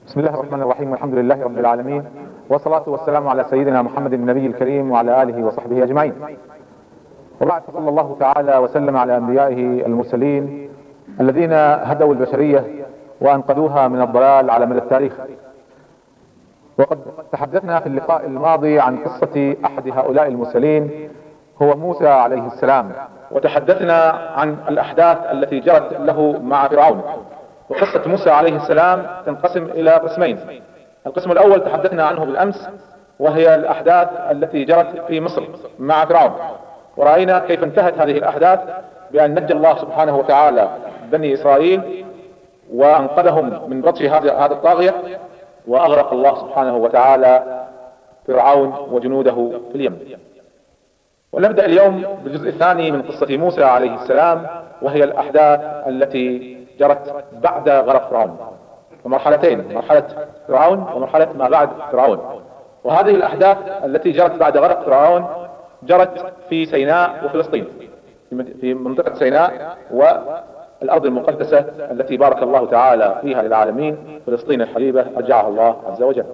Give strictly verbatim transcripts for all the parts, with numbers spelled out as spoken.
بسم الله الرحمن الرحيم، والحمد لله رب العالمين، والصلاة والسلام على سيدنا محمد النبي الكريم وعلى آله وصحبه أجمعين. وبعد، صلى الله تعالى وسلم على أنبيائه المرسلين الذين هدوا البشرية وأنقذوها من الضلال على مدى التاريخ. وقد تحدثنا في اللقاء الماضي عن قصة أحد هؤلاء المرسلين، هو موسى عليه السلام، وتحدثنا عن الأحداث التي جرت له مع فرعون. وقصة موسى عليه السلام تنقسم إلى قسمين. القسم الأول تحدثنا عنه بالأمس، وهي الأحداث التي جرت في مصر مع فرعون، ورأينا كيف انتهت هذه الأحداث بأن نجى الله سبحانه وتعالى بني إسرائيل وأنقذهم من بطش هذا الطاغية، وأغرق الله سبحانه وتعالى فرعون وجنوده في اليم. ونبدأ اليوم بالجزء الثاني من قصة موسى عليه السلام، وهي الأحداث التي جرت بعد غرق فرعون، ومرحلتين: مرحلة فرعون ومرحلة ما بعد فرعون. وهذه الأحداث التي جرت بعد غرق فرعون جرت في سيناء وفلسطين، في منطقة سيناء والأرض المقدسة التي بارك الله تعالى فيها للعالمين، فلسطين الحبيبة رجعها الله عز وجل.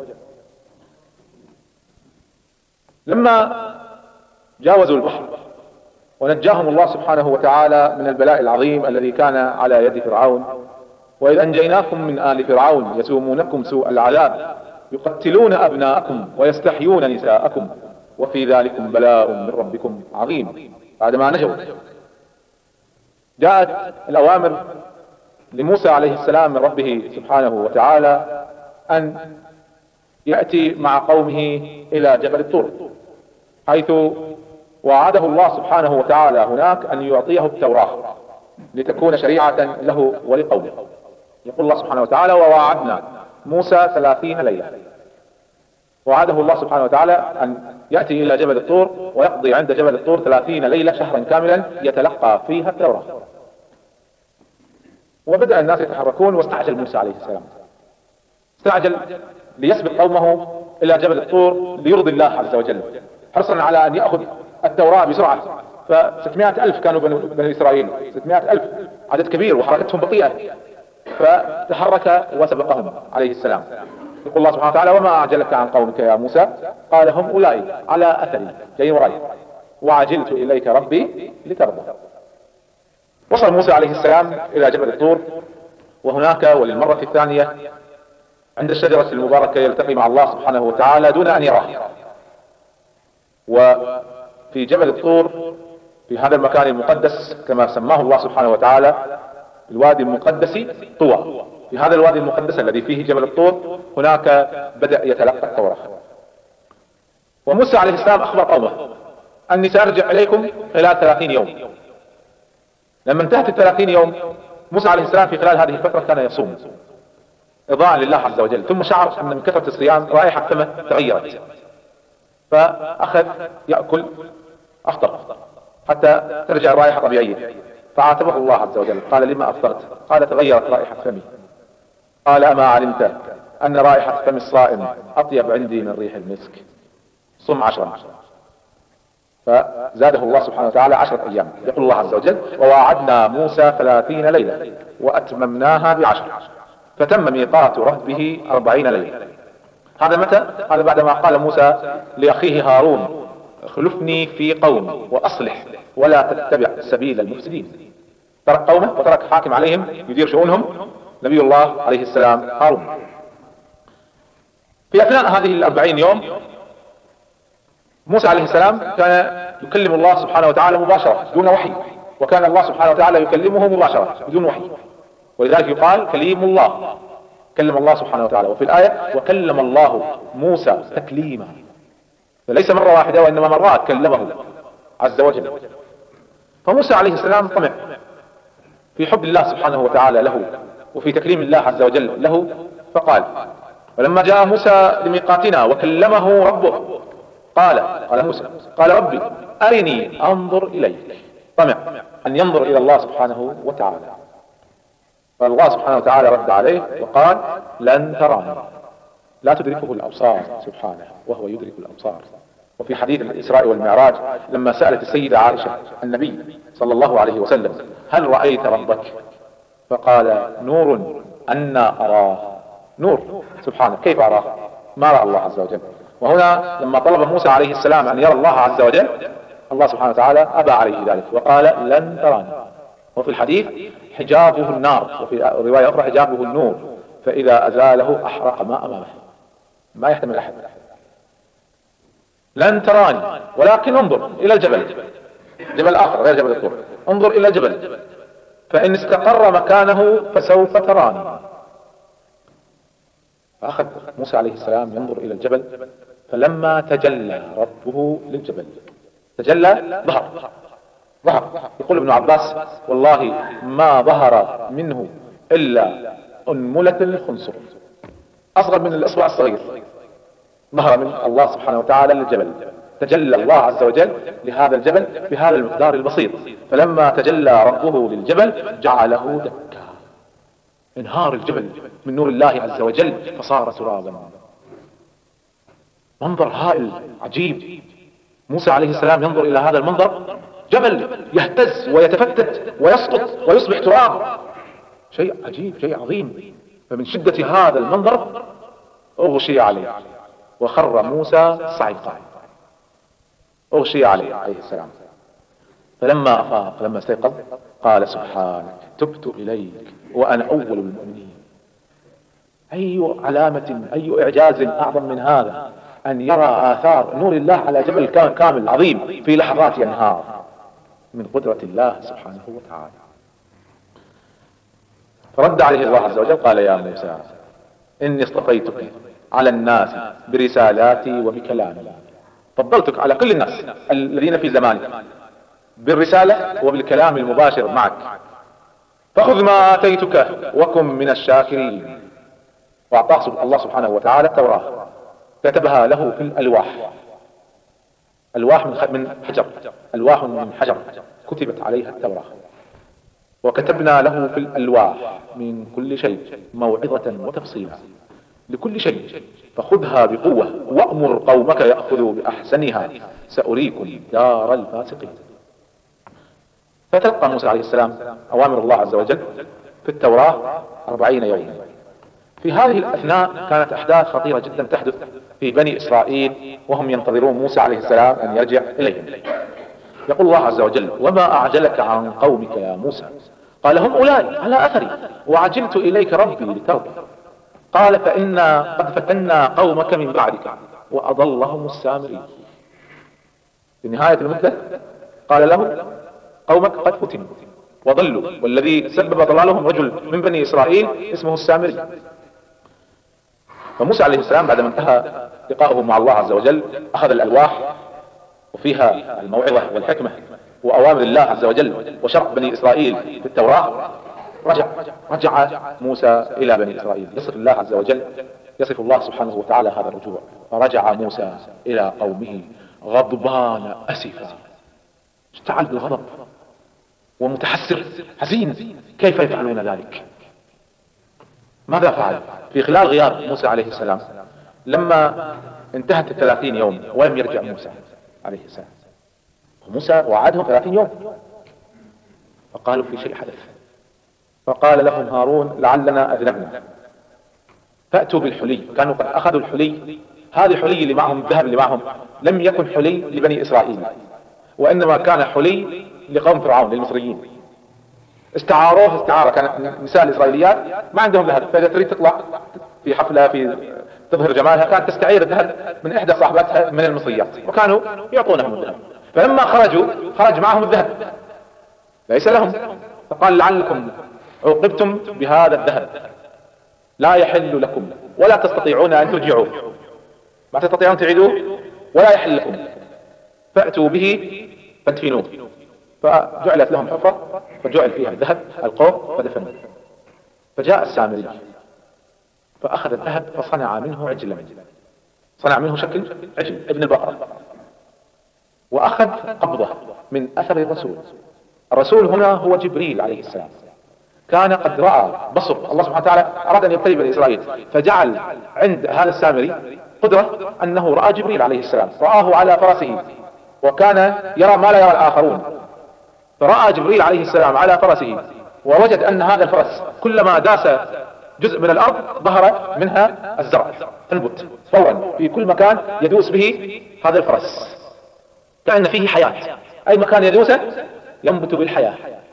لما جاوزوا البحر ونجاهم الله سبحانه وتعالى من البلاء العظيم الذي كان على يد فرعون: وإذ أنجيناكم من آل فرعون يسومونكم سوء العذاب يقتلون أبناءكم ويستحيون نساءكم وفي ذلكم بلاء من ربكم عظيم. بعدما نجوا جاءت الأوامر لموسى عليه السلام من ربه سبحانه وتعالى أن يأتي مع قومه إلى جبل الطور، حيث وعده الله سبحانه وتعالى هناك أن يعطيه التوراة لتكون شريعة له ولقومه. يقول الله سبحانه وتعالى: ووعدنا موسى ثلاثين ليلة. وعده الله سبحانه وتعالى أن يأتي إلى جبل الطور ويقضي عند جبل الطور ثلاثين ليلة، شهرا كاملا، يتلقى فيها التوراة. وبدأ الناس يتحركون، واستعجل موسى عليه السلام، استعجل ليسبق قومه إلى جبل الطور ليرضي الله عز وجل، حرصا على أن يأخذ التوراة بسرعة. فستمائة ألف كانوا بني إسرائيل، ستمائة ألف عدد كبير وحركتهم بطيئة، فتحرك وسبقهم عليه السلام. يقول الله سبحانه وتعالى: وما أعجلك عن قومك يا موسى؟ قال: هم أولئك على أثري جايين وراي وعجلت إليك ربي لترضى. وصل موسى عليه السلام إلى جبل الطور، وهناك وللمرة الثانية عند الشجرة المباركة يلتقي مع الله سبحانه وتعالى دون أن يراه. وفي جبل الطور، في هذا المكان المقدس كما سماه الله سبحانه وتعالى، الوادي المقدس طوى، في هذا الوادي المقدس الذي فيه جبل الطور هناك بدأ يتلقى التوراة. وموسى عليه السلام أخبر قومه أني سأرجع إليكم خلال ثلاثين يوم. لما انتهت الثلاثين يوم، موسى عليه السلام في خلال هذه الفترة كان يصوم إرضاء لله عز وجل، ثم شعر أن من كثرة الصيام رائحة فمه تغيرت، فأخذ يأكل أفطر حتى ترجع الرائحة طبيعية. فعاتبه الله عز وجل، قال: لما أفطرت؟ قال: تغيرت رائحة فمي. قال: أما علمت أن رائحة فم الصائم أطيب عندي من ريح المسك؟ صم عشرا. فزاده الله سبحانه وتعالى عشرة أيام. يقول الله عز وجل: ووعدنا موسى ثلاثين ليلة وأتممناها بعشر فتم ميقات ربه أربعين ليلة. هذا متى؟ هذا بعدما قال موسى لأخيه هارون: اخلفني في قومي وأصلح ولا تتبع سبيل المفسدين. ترك قومه وترك حاكم عليهم يدير شؤونهم، نبي الله عليه السلام هارون. في أثناء هذه الأربعين يوم موسى عليه السلام كان يكلم الله سبحانه وتعالى مباشرة دون وحي، وكان الله سبحانه وتعالى يكلمه مباشرة بدون وحي، ولذلك يقال كليم الله، كلم الله سبحانه وتعالى. وفي الآية: وكلم الله موسى تكليما، فليس مرة واحدة وإنما مرات كلمه عز وجل. فموسى عليه السلام طمع في حب الله سبحانه وتعالى له وفي تكليم الله عز وجل له، فقال: ولما جاء موسى لميقاتنا وكلمه ربه قال قال موسى قال: ربي أرني أنظر إليك. طمع أن ينظر إلى الله سبحانه وتعالى، فالله سبحانه وتعالى رد عليه وقال: لن تراني، لا تدركه الأبصار سبحانه وهو يدرك الأبصار. وفي حديث الإسراء والمعراج لما سألت السيدة عائشة النبي صلى الله عليه وسلم: هل رأيت ربك؟ فقال: نور أنا أراه نور سبحانه، كيف أراه؟ ما رأى الله عز وجل. وهنا لما طلب موسى عليه السلام أن يرى الله عز وجل، الله سبحانه وتعالى أبى عليه ذلك وقال لن تراني. وفي الحديث حجابه النار، وفي رواية أخرى حجابه النور، فإذا أزاله أحرق ما أمامه، ما يحتمل أحد. لن تراني ولكن انظر إلى الجبل، جبل آخر غير جبل الطور، انظر إلى الجبل فإن استقر مكانه فسوف تراني. فأخذ موسى عليه السلام ينظر إلى الجبل، فلما تجلى ربه للجبل تجلى ظهر ظهر يقول ابن عباس والله ما ظهر منه إلا أنملة الخنصر، أصغر من الأصبع الصغير، ظهر من الله سبحانه وتعالى للجبل. تجلى الله عز وجل لهذا الجبل بهذا المقدار البسيط، فلما تجلى ربه للجبل جعله دكا، انهار الجبل من نور الله عز وجل فصار ترابا. منظر هائل عجيب. موسى عليه السلام ينظر إلى هذا المنظر، جبل يهتز ويتفتت ويسقط ويصبح تراب، شيء عجيب، شيء عظيم. فمن شدة هذا المنظر أغشي عليه وخر موسى صعقا، أغشي عليه عليه السلام. فلما أفاق لما استيقظ قال سبحانك تبت إليك وأنا أول المؤمنين. أي علامة، أي إعجاز أعظم من هذا أن يرى آثار نور الله على جبل كامل عظيم في لحظات ينهار من قدرة الله سبحانه وتعالى. فرد عليه الله عز وجل قال يا موسى إني اصطفيتك على الناس برسالاتي وبكلامي، فضلتك على كل الناس الذين في زمانك بالرسالة وبالكلام المباشر معك، فخذ ما آتيتك وكن من الشاكرين. وأعطاه الله سبحانه وتعالى التوراة، كتبها له في الألواح، ألواح من حجر، ألواح من حجر كتبت عليها التوراة. وكتبنا له في الألواح من كل شيء موعظة وتفصيلا لكل شيء، فخذها بقوة وأمر قومك يأخذوا بأحسنها سأريكم دار الفاسقين. فتلقى موسى عليه السلام أوامر الله عز وجل في التوراة أربعين يوما. في هذه الأثناء كانت أحداث خطيرة جدا تحدث في بني إسرائيل وهم ينتظرون موسى عليه السلام أن يرجع إليهم. يقول الله عز وجل وما أعجلك عن قومك يا موسى، قال هم أولئك على أثري وعجلت إليك ربي لترضى. قال فإنا قد فتنا قومك من بعدك وأضلهم السامري. في نهاية المدة قال له قومك قد فتنوا وضلوا، والذي سبب ضلالهم رجل من بني إسرائيل اسمه السامري. فموسى عليه السلام بعدما انتهى لقاؤه مع الله عز وجل أخذ الألواح وفيها الموعظة والحكمة وأوامر الله عز وجل وشرع بني إسرائيل في التوراة. رجع رجع موسى إلى بني إسرائيل. يصف الله عز وجل يصف الله سبحانه وتعالى هذا الرجوع. فرجع موسى إلى قومه غضبان أسفا، اشتعل بالغضب ومتحسر حزين، كيف يفعلون ذلك؟ ماذا فعل؟ في خلال غياب موسى عليه السلام لما انتهت الثلاثين يوم ولم يرجع موسى عليه السلام، وموسى وعدهم ثلاثين يوم، فقالوا في شيء حدث. فقال لهم هارون لعلنا أذنبنا فأتوا بالحلي. كانوا قد أخذوا الحلي، هذه الحلي اللي معهم، الذهب اللي معهم لم يكن حلي لبني إسرائيل، وإنما كان حلي لقوم فرعون للمصريين. استعاروه استعارة، كانت نساء الإسرائيليات ما عندهم ذهب، فإذا تريد تطلع في حفلة في تظهر جمالها كانت تستعير الذهب من إحدى صاحباتها من المصريات، وكانوا يعطونهم الذهب. فلما خرجوا خرج معهم الذهب ليس لهم، فقال لعلكم عوقبتم بهذا الذهب، لا يحل لكم ولا تستطيعون أن ترجعوه، ما تستطيعون تعيدوه ولا يحل لكم، فأتوا به فادفنوه. فجعلت لهم حفرة فجعل فيها الذهب القوم فدفنوه. فجاء السامري فأخذ الذهب فصنع منه عجلا، صنع منه شكل عجل ابن البقرة، وأخذ قبضة من أثر الرسول. الرسول هنا هو جبريل عليه السلام، كان قد رأى بصر الله سبحانه وتعالى، أراد أن يبتلي بني إسرائيل، فجعل عند هذا السامري قدرة أنه رأى جبريل عليه السلام، رآه على فرسه، وكان يرى ما لا يرى الآخرون. فرأى جبريل عليه السلام على فرسه، ووجد أن هذا الفرس كلما داس جزء من الأرض ظهر منها الزرع تنبت فورا في كل مكان يدوس به هذا الفرس، كأن فيه حياة، أي مكان يدوسه ينبت بالحياة.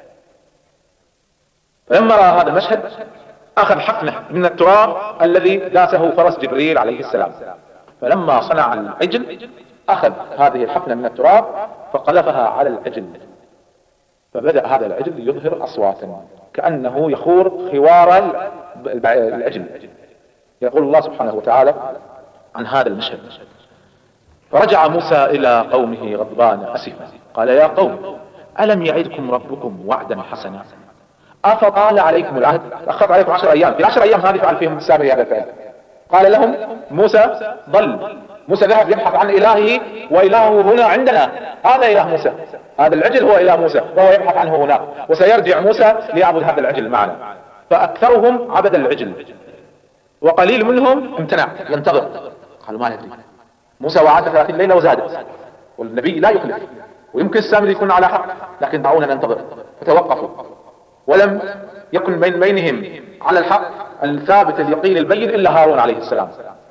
فلما رأى هذا المشهد أخذ حقنه من التراب الذي داسه فرس جبريل عليه السلام، فلما صنع العجل أخذ هذه الحقنة من التراب فقذفها على العجل، فبدأ هذا العجل يظهر أصواتا كأنه يخور خوار العجل. يقول الله سبحانه وتعالى عن هذا المشهد: فرجع موسى إلى قومه غضبان أسفا قال يا قوم ألم يعدكم ربكم وعدا حسنا أفطال عليكم العهد، أخذ عليكم عشر أيام، في عشر أيام هذه فعل فيهم السابق هذا الفعل. قال لهم موسى ضل، موسى ذهب يبحث عن إلهه وإلهه هنا عندنا، هذا إله موسى، هذا العجل هو إله موسى وهو يبحث عنه هناك، وسيرجع موسى ليعبد هذا العجل معنا. فأكثرهم عبد العجل وقليل منهم امتنع ينتظر، قالوا ما ندري، موسى وعد ثلاثين ليلة وزادت، والنبي لا يخلف، ويمكن السامري يكون على حق، لكن دعونا ننتظر. فتوقفوا، ولم يكن من بينهم على الحق الثابت اليقين البين إلا هارون عليه السلام.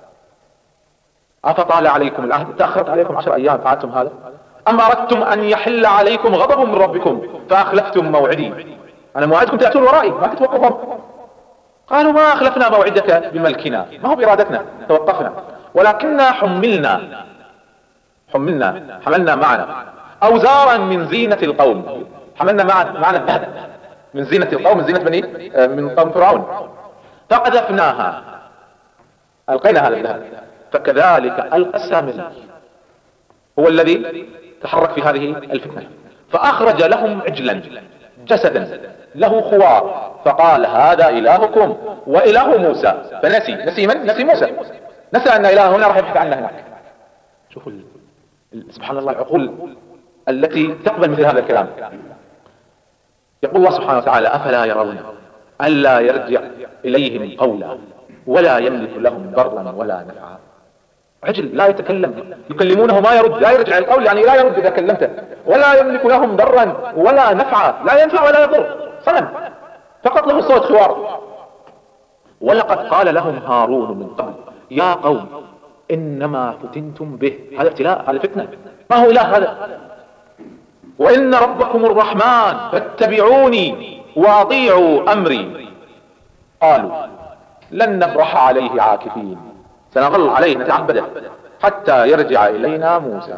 أفطال عليكم العهد، تأخرت عليكم عشر أيام فعلتم هذا، أم أردتم أن يحل عليكم غضب من ربكم فأخلفتم موعدي، أنا موعدكم تأتون ورائي ما تتوقفوا. قالوا ما أخلفنا موعدك بملكنا، ما هو بإرادتنا توقفنا، ولكننا حملنا حملنا حملنا معنا أوزارا من زينة القوم، حملنا معنا الذهب من زينة القوم، من زينة بني من قوم فرعون، فقذفناها، ألقينا هذا الذهب، فكذلك ألقى السامري هو الذي تحرك في هذه الفتنة، فأخرج لهم عجلا جسدا له خوار، فقال هذا إلهكم وإله موسى، فنسي نسي من؟ نسي موسى، نسى أن إله هنا راح يبحث عنه هناك. شوفوا سبحان الله العقول التي تقبل مثل هذا الكلام. يقول الله سبحانه وتعالى أفلا يرون ألا يرجع إليهم قولا ولا يملك لهم ضرا ولا نفعا. عجل لا يتكلم، يكلمونه ما يرد، لا يرجع القول يعني لا يرد إذا كلمته، ولا يملك لهم ضرا ولا نفعا، لا ينفع ولا يضر، صنم فقط له صوت خوار. ولقد قال لهم هارون من قبل يا قوم إنما فتنتم به، هذا ابتلاء، هذا فتنة، ما هو إله هذا، وإن ربكم الرحمن فاتبعوني وأطيعوا أمري. قالوا لن نبرح عليه عاكفين، سنظل عليه نتعبده حتى يرجع إلينا موسى.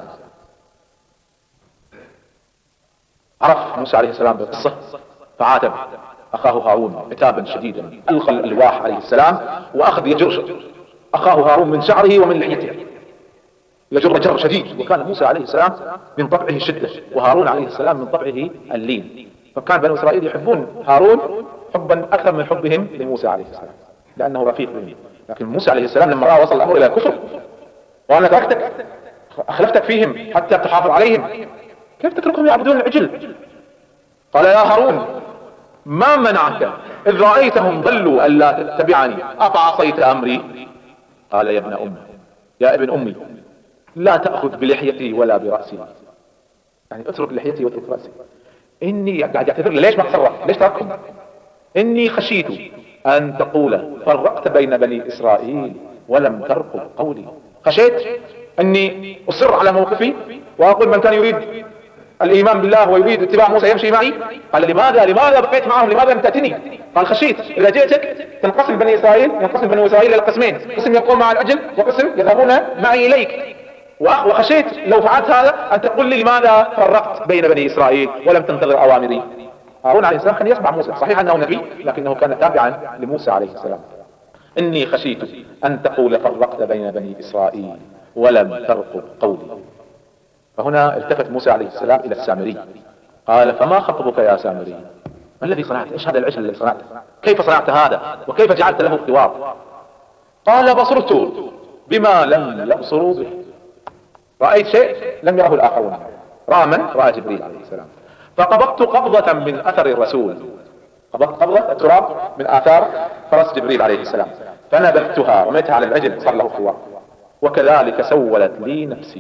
عرف موسى عليه السلام بالقصة فعاتب أخاه هارون عتابا شديدا، ألقى الألواح عليه السلام وأخذ يجر أخاه هارون من شعره ومن لحيته، يجر جر شديد. وكان موسى عليه السلام من طبعه الشدة وهارون عليه السلام من طبعه اللين، فكان بنو إسرائيل يحبون هارون حبا أكثر من حبهم لموسى عليه السلام لأنه رفيق بهم. لكن موسى عليه السلام لما رأى وصل الأمر إلى الكفر وأنا تركتك أخلفتك فيهم حتى تحافظ عليهم، كيف تتركهم يعبدون العجل؟ قال يا هارون ما منعك إذ رأيتهم ضلوا ألا تتبعني أفعصيت أمري؟ قال يا ابن أمي يا ابن أمي لا تأخذ بلحيتي ولا برأسي، يعني اترك لحيتي واترك رأسي. إني قاعد يعتذر لي، ليش ما تصرف؟ ليش تركهم؟ إني خشيت أن تقول فرقت بين بني إسرائيل ولم ترقب قولي، خشيت أني أصر على موقفي وأقول من كان يريد الإيمان بالله ويريد اتباع موسى يمشي معي. قال لماذا لماذا بقيت معهم، لماذا لم تأتني؟ قال خشيت إذا جئتك تنقسم بني إسرائيل، ينقسم بني إسرائيل إلى قسمين، قسم يبقون مع الأجل وقسم يذهبون معي إليك، وخشيت لو فعلت هذا أن تقول لي لماذا فرقت بين بني إسرائيل ولم تنتظر أوامري. هارون عليه السلام كان يسمع موسى، صحيح أنه نبي لكنه كان تابعا لموسى عليه السلام. إني خشيت أن تقول فرقت بين بني إسرائيل ولم ترقب قولي. فهنا التفت موسى عليه السلام إلى السامري قال فما خطبك يا سامري، ما الذي صنعت؟ إيش هذا العجل الذي صنعته؟ كيف صنعت هذا وكيف جعلت له خوار؟ قال بصرت بما لم يبصروا به، رأيت شيء لم يره الآخرون. رأى من؟ رأى جبريل عليه السلام. فقبضت قبضة من أثر الرسول، قبضت قبضة التراب من آثار فرس جبريل عليه السلام، فنبذتها رميتها على العجل صار له خوار، وكذلك سولت لي نفسي.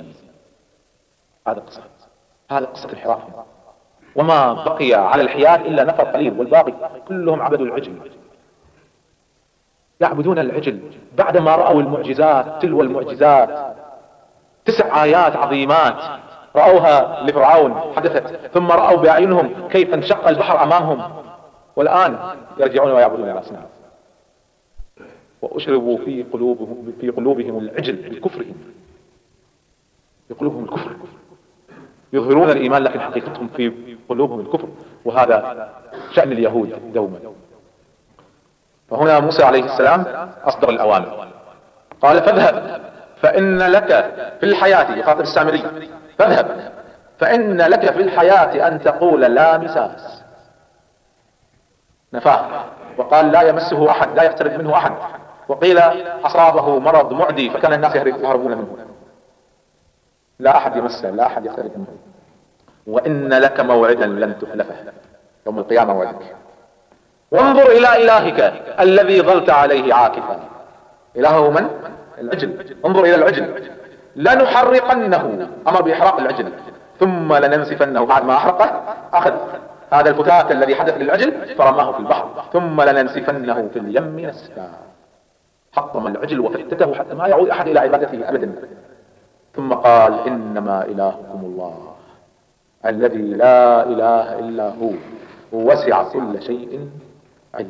هذا قصة، هذا قصة الحراء، وما بقي على الحياة إلا نفر قليل والباقي كلهم عبدوا العجل. يعبدون العجل بعدما رأوا المعجزات تلو المعجزات، تسع آيات عظيمات رأوها لفرعون حدثت، ثم رأوا بأعينهم كيف انشق البحر أمامهم، والآن يرجعون ويعبدون الأصنام. وأشربوا في قلوبهم في قلوبهم العجل بكفرهم، في قلوبهم الكفر، يظهرون الإيمان لكن حقيقتهم في قلوبهم الكفر، وهذا شأن اليهود دوما. فهنا موسى عليه السلام أصدر الأوامر، قال فاذهب فإن لك في الحياة، يخاطب السامري، فاذهب فإن لك في الحياة أن تقول لا مساس، نفاه، وقال لا يمسه أحد، لا يقترب منه أحد، وقيل أصابه مرض معدي فكان الناس يهربون منه، لا أحد يمسه، لا أحد يقترب منه. وإن لك موعدا لن تخلفه، يوم القيامة موعدك. وانظر إلى إلهك الذي ظلت عليه عاكفا، إلهه من؟ العجل. انظر إلى العجل، لنحرقنه، أمر بإحراق العجل، ثم لننسفنه. بعد ما أحرقه أخذ هذا الفتات الذي حدث للعجل فرماه في البحر، ثم لننسفنه في اليم نسفا. حطم العجل وفتته حتى ما يعود أحد إلى عبادته أبدا. ثم قال إنما إلهكم الله الذي لا إله إلا هو وسع كل شيء علما.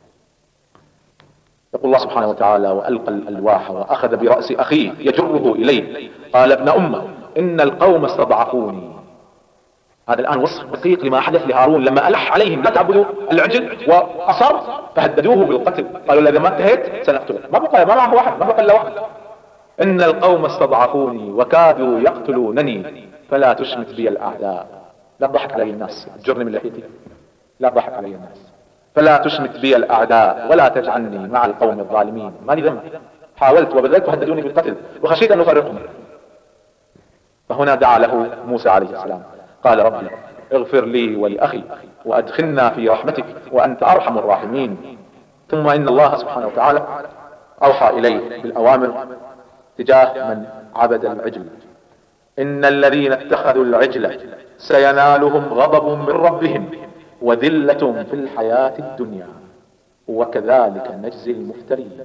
يقول الله سبحانه وتعالى وألقى الألواح وأخذ برأس أخيه يجره إليه، قال ابن أمة إن القوم استضعفوني. هذا الآن وصف دقيق لما حدث لهارون لما ألح عليهم لا تعبدوا العجل، وأصر فهددوه بالقتل، قالوا إذا ما انتهيت سنقتلك. ما بقى ما معه واحد، ما بقى إلا واحد. إن القوم استضعفوني وكادوا يقتلونني فلا تشمت بي الأعداء. لا تضحك علي الناس، جرني من لحيتي، لا تضحك علي الناس. فلا تشمت بي الأعداء ولا تجعلني مع القوم الظالمين. ما لي ذنب، حاولت وبذلت وهددوني بالقتل وخشيت أن أفرقهم. فهنا دعا له موسى عليه السلام، قال ربي اغفر لي ولأخي وأدخلنا في رحمتك وأنت أرحم الراحمين. ثم إن الله سبحانه وتعالى أوحى إليه بالأوامر تجاه من عبد العجل. إن الذين اتخذوا العجل سينالهم غضب من ربهم وذلة في الحياة الدنيا وكذلك نجزي المفترين.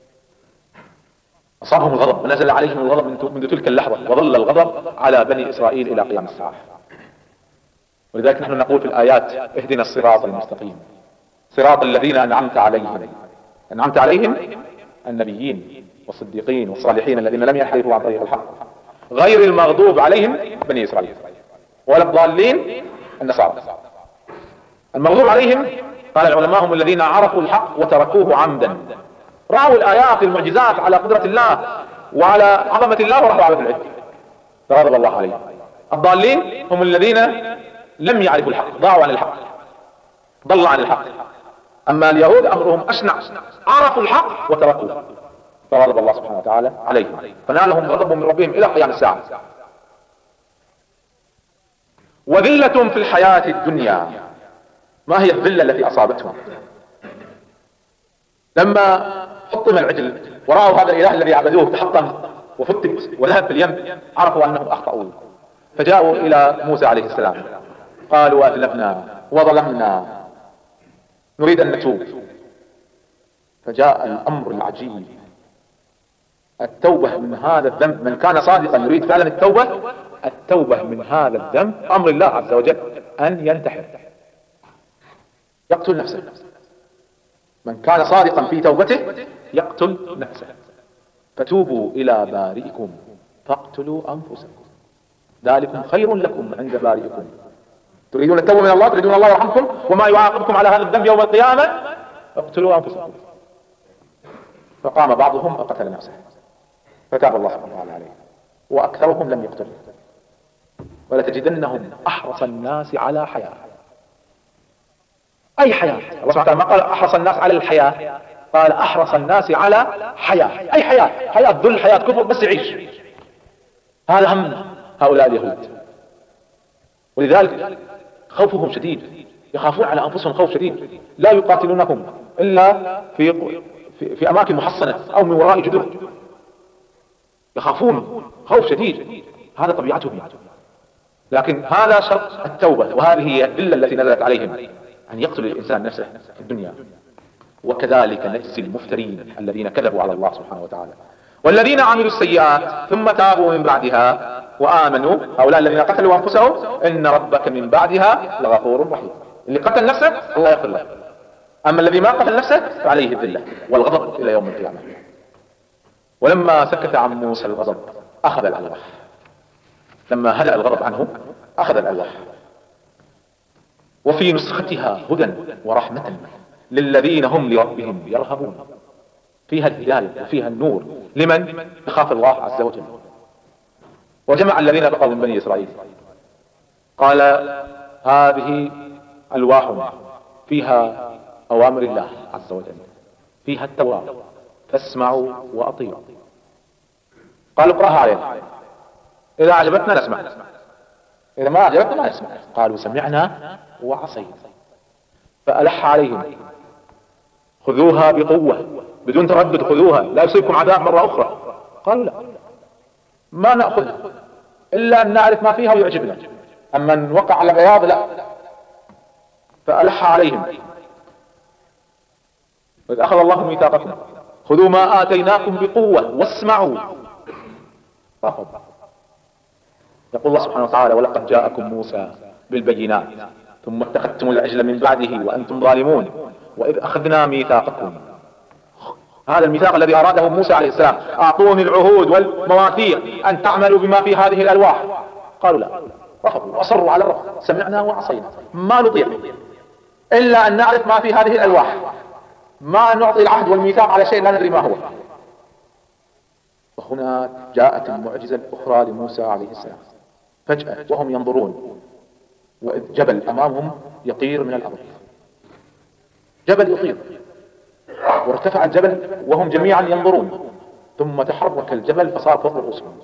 أصابهم الغضب ونزل عليهم الغضب منذ تلك اللحظة، وظل الغضب على بني إسرائيل إلى قيام الساعة. ولذلك نحن نقول في الآيات اهدنا الصراط المستقيم صراط الذين أنعمت عليهم. أنعمت عليهم النبيين والصديقين والصالحين الذين لم ينحرفوا عن طريق الحق، غير المغضوب عليهم بني إسرائيل ولا الضالين النصارى. المغضوب عليهم قال العلماء هم الذين عرفوا الحق وتركوه عمدا، رأوا الآيات المعجزات على قدرة الله وعلى عظمة الله ورفعوا عبد العجل فغضب الله عليهم. الضالين هم الذين لم يعرفوا الحق، ضاعوا عن الحق، ضلوا عن الحق. أما اليهود أمرهم أشنع، عرفوا الحق وتركوه فغضب الله سبحانه وتعالى عليهم، فنالهم غضب من ربهم إلى قيام الساعة. وذلة في الحياة الدنيا. ما هي الذلة التي أصابتهم؟ لما حطم العجل ورأوا هذا الإله الذي عبدوه تحطم وفتت وذهب في اليم، عرفوا أنهم أخطأوا، فجاءوا إلى موسى عليه السلام قالوا أذنبنا وظلمنا نريد أن نتوب. فجاء الأمر العجيب، التوبة من هذا الذنب. من كان صادقا يريد فعلا التوبة، التوبة من هذا الذنب أمر الله عز وجل أن ينتحر، يقتل نفسه. من كان صادقا في توبته يقتل نفسه. فتوبوا إلى بارئكم فاقتلوا أنفسكم ذلكم خير لكم عند بارئكم. تريدون التوبة من الله، تريدون الله يرحمكم وما يعاقبكم على هذا الذنب يوم القيامة، اقتلوا أنفسكم. فقام بعضهم فقتل نفسه فتاب الله سبحانه وتعالى عليه، وأكثرهم لم يقتل. ولتجدنهم أحرص الناس على حياة. أي حياة؟ الله سبحانه وتعالى ما قال أحرص الناس على الحياة، قال أحرص الناس على حياة. أي حياة؟ حياة ذل، حياة كفر، بس يعيش. هذا هم هؤلاء اليهود. ولذلك خوفهم شديد، يخافون على أنفسهم خوف شديد. لا يقاتلونكم إلا في, في, في أماكن محصنة أو من وراء جدر، يخافون خوف شديد، هذا طبيعتهم. لكن هذا شرط التوبة، وهذه هي الذلة التي نزلت عليهم، أن يقتل الإنسان نفسه في الدنيا. وكذلك نجزي المفترين الذين كذبوا على الله سبحانه وتعالى. والذين عملوا السيئات ثم تابوا من بعدها وآمنوا، هؤلاء الذين قتلوا أنفسهم، إن ربك من بعدها لغفور رحيم. اللي قتل نفسه الله يغفر له، أما الذي ما قتل نفسه فعليه الذلة والغضب إلى يوم القيامة. ولما سكت عن موسى الغضب أخذ الألواح، لما هدأ الغضب عنه أخذ الألواح، وفي نسختها هدى ورحمة للذين هم لربهم يرهبون، فيها الهداية وفيها النور لمن يخاف الله عز وجل. وجمع الذين بقوا من بني إسرائيل قال هذه ألواح فيها أوامر الله عز وجل، فيها التوراة فاسمعوا وأطيعوا. قالوا اقرأها علينا، إذا عجبتنا نسمع، إذا ما عجبتنا ما نسمع. قالوا سمعنا وعصينا. فألح عليهم خذوها بقوة بدون تردد، خذوها لا يصيبكم عذاب مرة أخرى. قالوا لا، ما نأخذها إلا أن نعرف ما فيها ويعجبنا، أما أن وقع على بياض لا. فألح عليهم وإذ أخذ الله ميثاقكم خذوا ما آتيناكم بقوة واسمعوا. رفض. يقول الله سبحانه وتعالى ولقد جاءكم موسى بالبينات ثم اتخذتم العجل من بعده وأنتم ظالمون وإذ أخذنا ميثاقكم. هذا الميثاق الذي أراده موسى عليه السلام، أعطوني العهود والمواثيق أن تعملوا بما في هذه الألواح. قالوا لا، رفضوا وأصروا على الرفض. سمعنا وعصينا، ما نطيع إلا أن نعرف ما في هذه الألواح، ما نعطي العهد والميثاق على شيء لا ندري ما هو. وهنا جاءت المعجزة الأخرى لموسى عليه السلام فجأة وهم ينظرون، وإذ جبل أمامهم يطير من الأرض، جبل يطير، وارتفع الجبل وهم جميعا ينظرون، ثم تحرك الجبل فصار فوق رؤوسهم.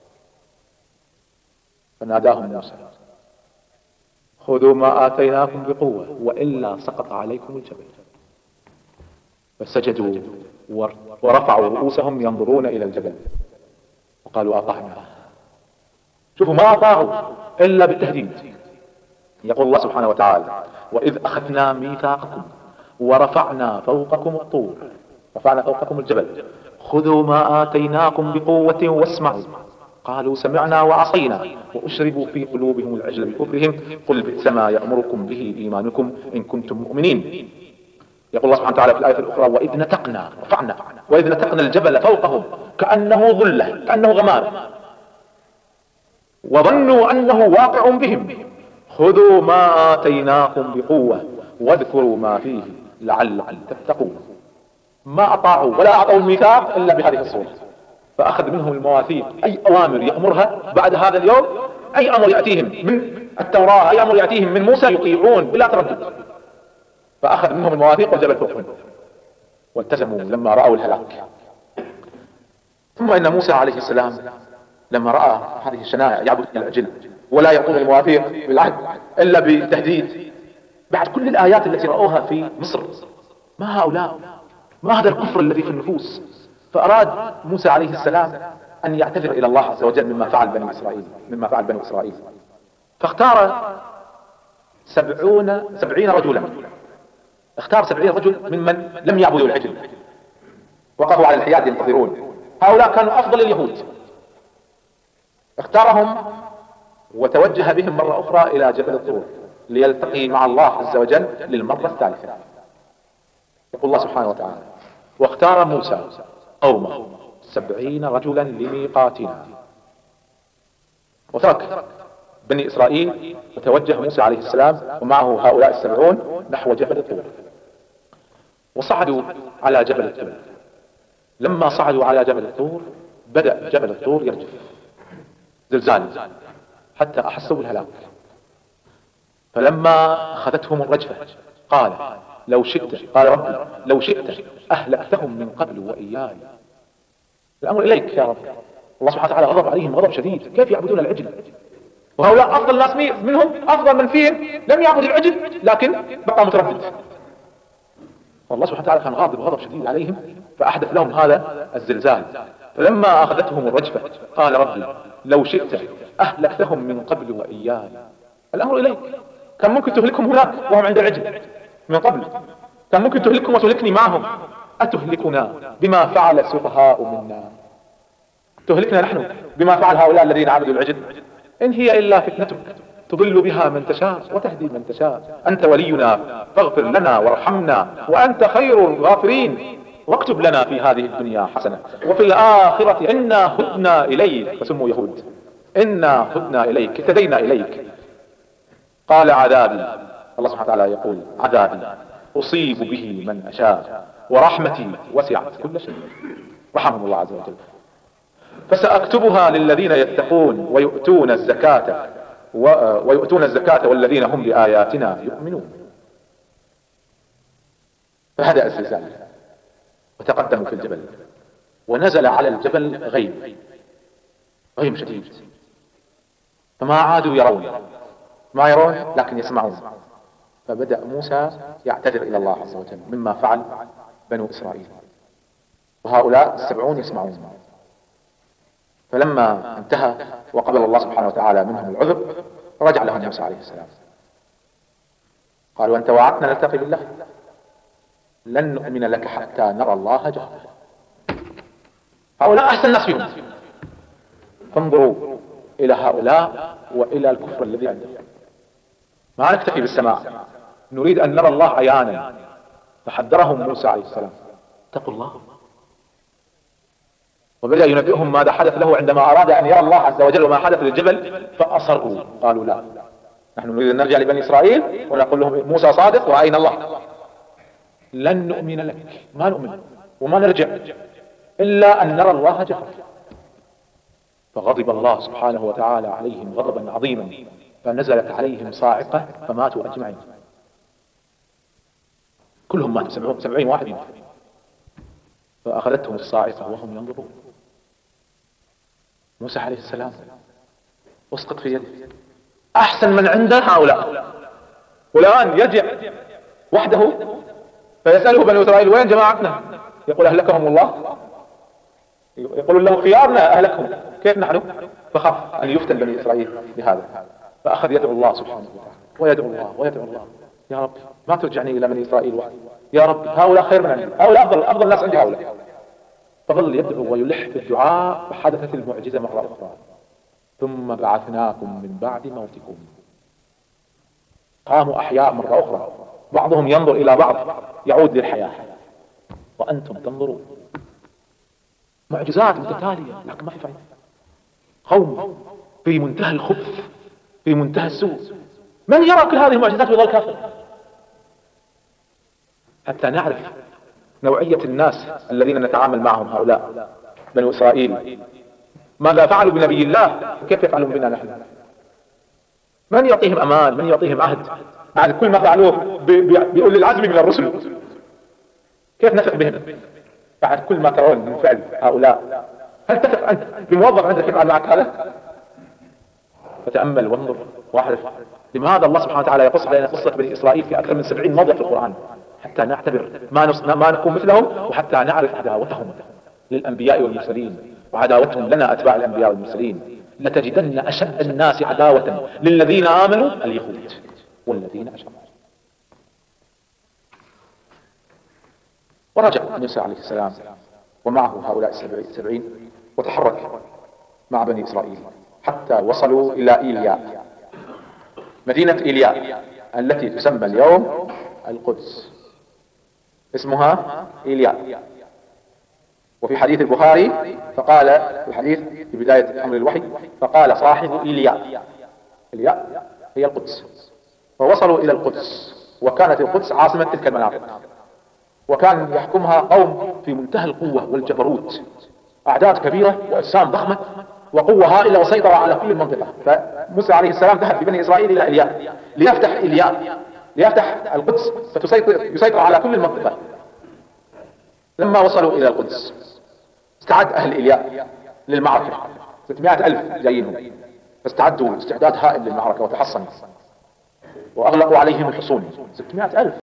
فناداهم موسى خذوا ما آتيناكم بقوة وإلا سقط عليكم الجبل. فسجدوا ورفعوا رؤوسهم ينظرون إلى الجبل وقالوا أطعنا. شوفوا ما أطاعوا إلا بالتهديد. يقول الله سبحانه وتعالى وإذ أخذنا ميثاقكم ورفعنا فوقكم الطور، رفعنا فوقكم الجبل، خذوا ما آتيناكم بقوة واسمعوا. قالوا سمعنا وعصينا وأشربوا في قلوبهم العجل بكفرهم قل بئس ما يأمركم به إيمانكم إن كنتم مؤمنين. يقول الله سبحانه وتعالى في الآية الأخرى وإذ نتقنا رفعنا وإذ نتقنا الجبل فوقهم كأنه ظلة كأنه غمام وظنوا أنه واقع بهم خذوا ما آتيناكم بقوة واذكروا ما فيه لعلكم تتقون. ما أطاعوا ولا أعطوا الميثاق إلا بهذه الصورة، فأخذ منهم المواثيق، أي أوامر يأمرها بعد هذا اليوم، أي أمر يأتيهم من التوراة، أي أمر يأتيهم من موسى يطيعون بلا تردد. فأخذ منهم المواثيق والجبل فوقهم والتزموا لما رأوا الهلاك. ثم إن موسى عليه السلام لما رأى هذه الشنائع يعبد العجل ولا يعطون المواثيق بالعهد إلا بتهديد بعد كل الآيات التي رأوها في مصر، ما هؤلاء، ما هذا الكفر الذي في النفوس. فأراد موسى عليه السلام أن يعتذر إلى الله عز وجل مما فعل بني إسرائيل مما فعل بني إسرائيل فاختار سبعون سبعين رجلا، اختار سبعين رجل ممن لم يعبدوا العجل، وقفوا على الحياد ينتظرون. هؤلاء كانوا أفضل اليهود، اختارهم وتوجه بهم مرة أخرى إلى جبل الطور ليلتقي مع الله عز وجل للمرة الثالثة. يقول الله سبحانه وتعالى واختار موسى قومه سبعين رجلا لميقاتنا. وترك بني إسرائيل وتوجه موسى عليه السلام ومعه هؤلاء السبعون نحو جبل الطور. وصعدوا على جبل الطور. لما صعدوا على جبل الطور بدأ جبل الطور يرجف زلزال حتى أحسوا بالهلاك. فلما أخذتهم الرجفة قال لو شئت قال ربي لو شئت أهلكتهم من قبل وإياي. الأمر إليك يا رب. الله سبحانه وتعالى غضب عليهم غضب شديد، كيف يعبدون العجل؟ وهؤلاء أفضل الناس منهم، أفضل من فيهم لم يعبد العجل لكن بقى متردد. والله سبحانه وتعالى كان غاضب غضب شديد عليهم فأحدث لهم هذا الزلزال. فلما أخذتهم الرجفة قال ربي لو شئت أهلكتهم من قبل وإياي. الأمر إليك، كان ممكن تهلكهم هناك وهم عند العجل من قبل، كان ممكن تهلكهم وتهلكني معهم. أتهلكنا بما فعل السفهاء منا، تهلكنا نحن بما فعل هؤلاء الذين عبدوا العجل. إن هي إلا فتنتك تضل بها من تشاء وتهدي من تشاء، أنت ولينا فاغفر لنا وارحمنا وأنت خير الغافرين، واكتب لنا في هذه الدنيا حسنة وفي الآخرة إنا هدنا إليك، فسموا يهود، إنا هدنا إليك اهتدينا إليك. قال عذابي، الله سبحانه وتعالى يقول عذابي أصيب به من أشاء ورحمتي وسعت كل شيء، رحمه الله عز وجل. فسأكتبها للذين يتقون ويؤتون الزكاة ويؤتون الزكاة والذين هم بآياتنا يؤمنون. فهدأ الزلزال وتقدموا في الجبل، ونزل على الجبل غيم، غيم شديد، فما عادوا يرون، ما يرون لكن يسمعون. فبدأ موسى يعتذر إلى الله عز وجل مما فعل بنو إسرائيل، وهؤلاء السبعون يسمعون. فلما انتهى وقبل الله سبحانه وتعالى منهم العذر، رجع لهم موسى عليه السلام، قالوا أنت وعدتنا نلتقي بالله، لن نؤمن لك حتى نرى الله جهرا. هؤلاء أحسن الناس فيهم، فانظروا إلى هؤلاء وإلى الكفر الذي عندهم. ما نكتفي بالسماع، نريد أن نرى الله عيانا. فحذرهم موسى عليه السلام اتقوا الله، وبدأ ينبئهم ماذا حدث له عندما أراد أن يرى الله عز وجل وما حدث للجبل، فأصروا قالوا لا، نحن نريد أن نرجع لبني إسرائيل ونقول لهم موسى صادق وأين الله، لن نؤمن لك، ما نؤمن وما نرجع إلا أن نرى الله جهرا. فغضب الله سبحانه وتعالى عليهم غضبا عظيما، فنزلت عليهم صاعقة فماتوا أجمعين، كلهم ماتوا، سبعين واحد ماتوا. فأخذتهم الصاعقة وهم ينظرون. موسى عليه السلام اسقط في يده، أحسن من عنده هؤلاء، والآن يرجع وحده فيسأله بني إسرائيل وين جماعتنا؟ يقول أهلكهم الله، يقول له خيارنا أهلكهم، كيف نحن؟ فخاف أن يفتن بني إسرائيل بهذا، فأخذ يدعو الله سبحانه وتعالى ويدعو الله ويدعو الله، يا رب ما ترجعني إلى بني إسرائيل وحدي، يا رب هؤلاء خير من عندي، هؤلاء أفضل أفضل الناس عندي هؤلاء. فظل يدعو ويلح في الدعاء، فحدثت المعجزة مرة أخرى، ثم بعثناكم من بعد موتكم. قاموا أحياء مرة أخرى، بعضهم ينظر إلى بعض يعود للحياة وأنتم تنظرون. معجزات متتالية لكن ما في فائدة. قوم في منتهى الخبث، في منتهى السوء، من يرى كل هذه المعجزات ويظل كافر؟ حتى نعرف نوعية الناس الذين نتعامل معهم، هؤلاء بنو إسرائيل ماذا فعلوا بنبي الله وكيف يفعلون بنا نحن. من يعطيهم أمان، من يعطيهم عهد بعد كل ما فعلوه بأولي العزم من الرسل؟ كيف نثق بهم بعد كل ما ترون من فعل هؤلاء؟ هل تثق أنت بموظف عندك يفعل معك هذا؟ فتأمل وانظر واحرص لماذا الله سبحانه وتعالى يقص علينا قصة بني إسرائيل في أكثر من سبعين موضع في القرآن، حتى نعتبر ما, نص... ما نكون مثلهم، وحتى نعرف عداوتهم للأنبياء والمرسلين وعداوتهم لنا أتباع الأنبياء والمرسلين. لتجدن أشد الناس عداوة للذين آمنوا اليهود والذين أشركوا. ورجع موسى عليه السلام ومعه هؤلاء السبعين وتحرك مع بني إسرائيل حتى وصلوا إلى إيلياء، مدينة إيلياء التي تسمى اليوم القدس، اسمها إيلياء. وفي حديث البخاري فقال في الحديث في بداية أمر الوحي فقال صاحب إيلياء، إيلياء هي القدس. فوصلوا إلى القدس، وكانت القدس عاصمة تلك المناطق، وكان يحكمها قوم في منتهى القوة والجبروت، أعداد كبيرة وأجسام ضخمة وقوة هائلة وسيطرة على كل المنطقة. فموسى عليه السلام ذهب ببني إسرائيل إلى إيلياء ليفتح إيلياء، ليفتح القدس فتسيطر يسيطر على كل المنطقة. لما وصلوا إلى القدس استعد أهل إيلياء للمعركة، ستمائة ألف جايينهم، فاستعدوا استعداد هائل للمعركة وتحصنوا وأغلقوا عليهم الحصون. ستمائة ألف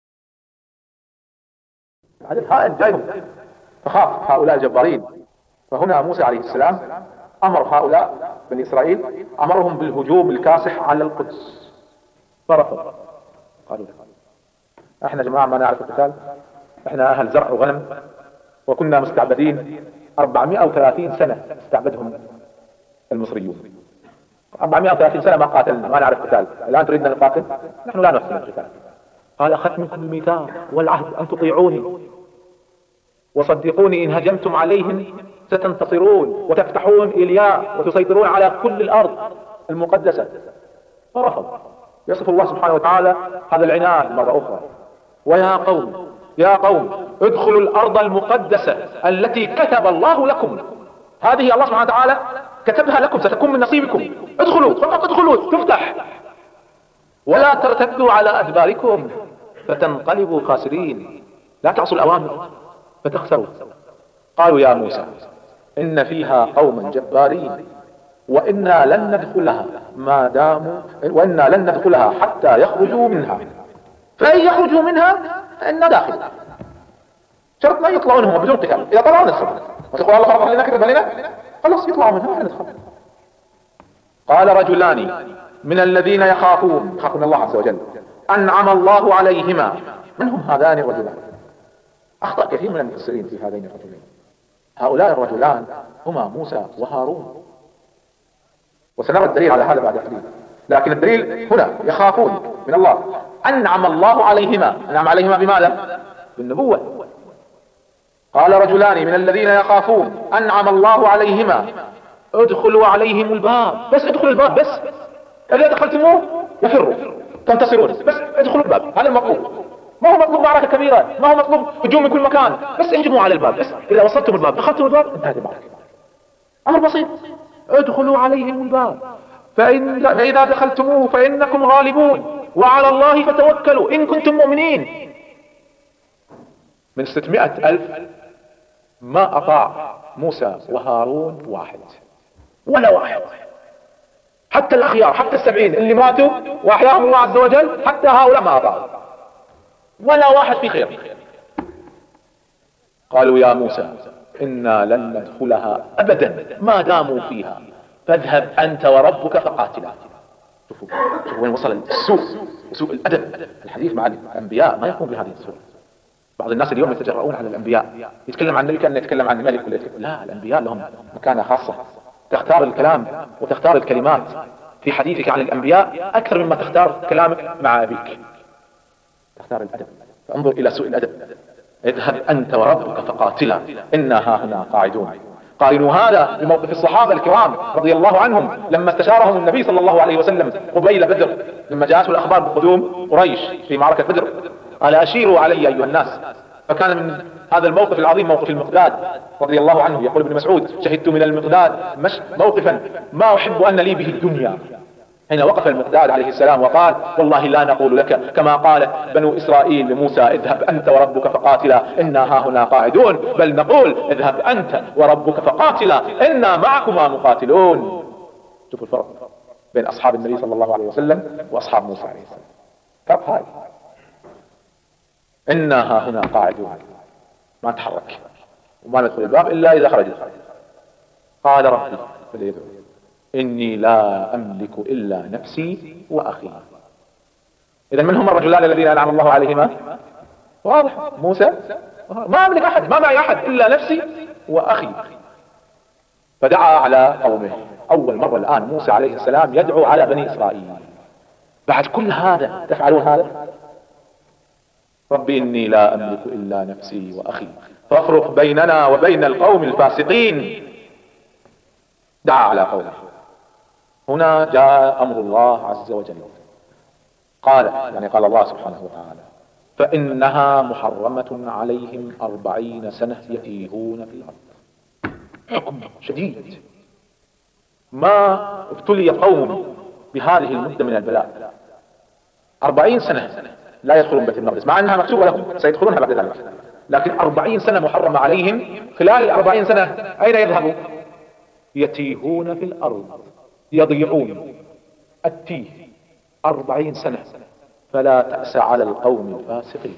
عدد هائل جايهم، فخاف هؤلاء الجبارين. فهنا موسى عليه السلام أمر هؤلاء بني إسرائيل، أمرهم بالهجوم الكاسح على القدس، فرفضوا، قالوا لا احنا جماعة ما نعرف القتال، احنا اهل زرع وغنم، وكنا مستعبدين أربعمائة وثلاثين سنة استعبدهم المصريون. أربعمائة وثلاثين سنة ما قاتلنا، ما نعرف قتال، الآن تريدنا نقاتل؟ نحن لا نحسن القتال. قال أخذت منكم الميثاق والعهد أن تطيعوني وصدقوني إن هجمتم عليهم ستنتصرون وتفتحون إيلياء وتسيطرون على كل الأرض المقدسة. فرفض. يصف الله سبحانه وتعالى هذا العناد مرة أخرى. ويا قوم يا قوم ادخلوا الأرض المقدسة التي كتب الله لكم. هذه الله سبحانه وتعالى كتبها لكم، ستكون من نصيبكم. ادخلوا، فقط ادخلوا تفتح. ولا ترتدوا على أدباركم فتنقلبوا خاسرين. لا تعصوا الأوامر فتخسروا. قالوا يا موسى إن فيها قوما جبارين وإنا لن ندخلها ما داموا وإنا لن ندخلها حتى يخرجوا منها، فإن يخرجوا منها فإنا داخل. شرط ما يطلعون هم بدون قتال، إذا طلعوا ندخل. وتقول الله فرض لنا كتب لنا، خلاص يطلعوا منها ونحن ندخل. قال رجلان من الذين يخافون يخافون الله عز وجل أنعم الله عليهما. من هم هذان الرجلان؟ أخطأ كثير من المفسرين في هذين الرجلين. هؤلاء الرجلان هما موسى وهارون، وسنرى الدليل على هذا بعد قليل. لكن الدليل هنا يخافون من الله، أنعم الله عليهما. أنعم عليهما بماذا؟ بالنبوة. قال رجلان من الذين يخافون أنعم الله عليهما ادخلوا عليهم الباب. بس ادخلوا الباب، بس إذا دخلتموه يفروا تنتصرون، بس ادخلوا الباب. هذا المطلوب، ما هو مطلوب معركة كبيرة، ما هو مطلوب هجوم من كل مكان، بس اهجموا على الباب. بس إذا وصلتم الباب دخلتم الباب انتهت المعركة. أمر بسيط. ادخلوا عليهم الباب فإن فإذا دخلتموه فإنكم غالبون وعلى الله فتوكلوا إن كنتم مؤمنين. من ستمائة ألف ما أطاع موسى وهارون واحد، ولا واحد. حتى الأخيار، حتى السبعين اللي ماتوا وأحياهم الله عز وجل، حتى هؤلاء ما أطاعوا، ولا واحد في خير. قالوا يا موسى إنا لن ندخلها أبدا ما داموا فيها فاذهب أنت وربك فقاتلا. شوفوا شوفوا وين وصل السوء وسوء الأدب. الحديث مع الأنبياء ما يكون بهذه الصورة. بعض الناس اليوم يتجرؤون على الأنبياء، يتكلم عن النبي كأنه يتكلم عن الملك ولا يتكلم. لا، الأنبياء لهم مكانة خاصة. تختار الكلام وتختار الكلمات في حديثك عن الأنبياء أكثر مما تختار كلامك مع أبيك. تختار الأدب. فانظر إلى سوء الأدب. اذهب أنت وربك فقاتلا إنا هاهنا قاعدون. قارنوا هذا بموقف الصحابة الكرام رضي الله عنهم لما استشارهم النبي صلى الله عليه وسلم قبيل بدر، لما جاءته الأخبار بقدوم قريش في معركة بدر، قال أشيروا علي أيها الناس. فكان من هذا الموقف العظيم موقف المقداد رضي الله عنه. يقول ابن مسعود شهدت من المقداد مش موقفا ما أحب أن لي به الدنيا، حين وقف المقداد عليه السلام وقال والله لا نقول لك كما قال بنو إسرائيل لموسى اذهب أنت وربك فقاتلا إنا هاهنا قاعدون، بل نقول اذهب أنت وربك فقاتلا إنا معكما مقاتلون. شوفوا الفرق بين أصحاب النبي صلى الله عليه وسلم وأصحاب موسى عليه السلام. فرق هاي. إنا هاهنا قاعدون، ما نتحرك وما ندخل الباب إلا إذا خرج. قال ربي فليدعو إني لا أملك إلا نفسي وأخي. إذن من هم الرجلان الذين أنعم الله عليهما؟ واضح، موسى ما أملك أحد، ما معي أحد إلا نفسي وأخي. فدعا على قومه. أول مرة الآن موسى عليه السلام يدعو على بني إسرائيل. بعد كل هذا تفعلون هذا؟ ربي إني لا أملك إلا نفسي وأخي فافرق بيننا وبين القوم الفاسقين. دعا على قومه. هنا جاء أمر الله عز وجل. قال يعني قال الله سبحانه وتعالى فإنها محرمة عليهم أربعين سنة يتيهون في الأرض. حكم شديد. ما ابتلي قوم بهذه المدة من البلاء. أربعين سنة لا يدخلون بيت المقدس، مع أنها مكتوبة لهم سيدخلونها بعد ذلك، لكن أربعين سنة محرمة عليهم. خلال الأربعين سنة أين يذهبوا؟ يتيهون في الأرض، يضيعون. التيه أربعين سنة. فلا تأس على القوم الفاسقين.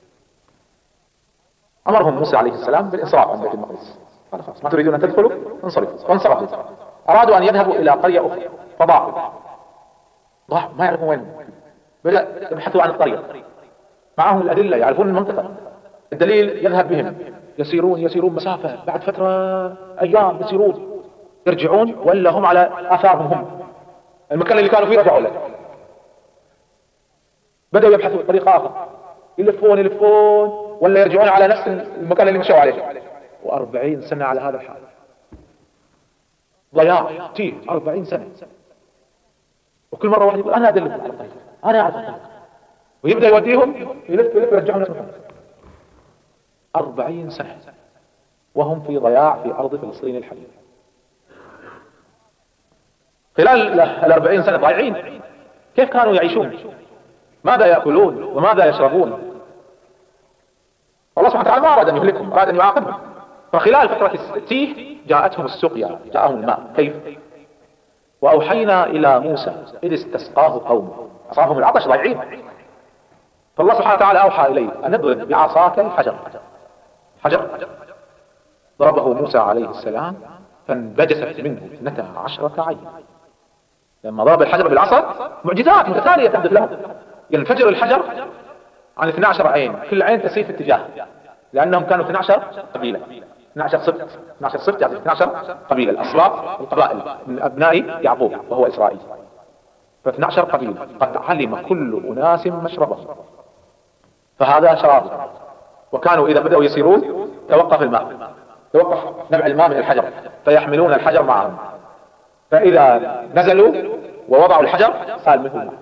أمرهم موسى عليه السلام بالإنصراف عن بيت المقدس. قال خلاص ما تريدون أن تدخلوا انصرفوا، فانصرفوا. أرادوا أن يذهبوا إلى قرية أخرى فضاعوا ضاعوا ما يعرفون وينهم. بدأ يبحثوا عن الطريق معهم الأدلة، يعرفون المنطقة، الدليل يذهب بهم، يسيرون يسيرون مسافة، بعد فترة أيام يسيرون يرجعون ولا هم على آثارهم، هم المكان اللي كانوا فيه رجعوا له، بدأوا يبحثوا طريقة آخر، يلفون يلفون ولا يرجعون على نفس المكان اللي مشوا عليه. وأربعين سنة على هذا الحال، ضياع تيه أربعين سنة. وكل مرة واحد يقول أنا أدلكم على الطريق، أنا أعرف الطريق، ويبدأ يوديهم يلف يلف يرجعهم نفس المكان. أربعين سنة وهم في ضياع في أرض فلسطين الحديثة. خلال الأربعين سنة ضايعين، كيف كانوا يعيشون؟ ماذا يأكلون وماذا يشربون؟ الله سبحانه وتعالى ما أراد أن يهلكهم، أراد أن يعاقبهم. فخلال فترة التيه جاءتهم السقيا، جاءهم الماء. كيف؟ وأوحينا إلى موسى إذ استسقاه قومه، أصابهم العطش ضايعين، فالله سبحانه وتعالى أوحى إليه أن اضرب بعصاك الحجر. حجر ضربه موسى عليه السلام فانبجست منه اثنتا عشرة عين. لما ضرب الحجر بالعصا معجزات متتالية تحدث له، ينفجر الحجر عن اثنتا عشرة عين، كل عين تسير في اتجاه، لأنهم كانوا اثنتا عشرة قبيلة، اثنتا عشرة سبت، اثنتا عشرة سبت يعني اثنتا عشرة قبيلة، الأسباط والقبائل من أبناء يعقوب وهو إسرائيل، فاثنتا عشرة قبيلة. قد علم كل أناس مشربهم، فهذا شراب. وكانوا إذا بدأوا يسيرون توقف الماء، توقف نبع الماء من الحجر، فيحملون الحجر معهم، فإذا نزلوا ووضعوا الحجر سال منه الماء.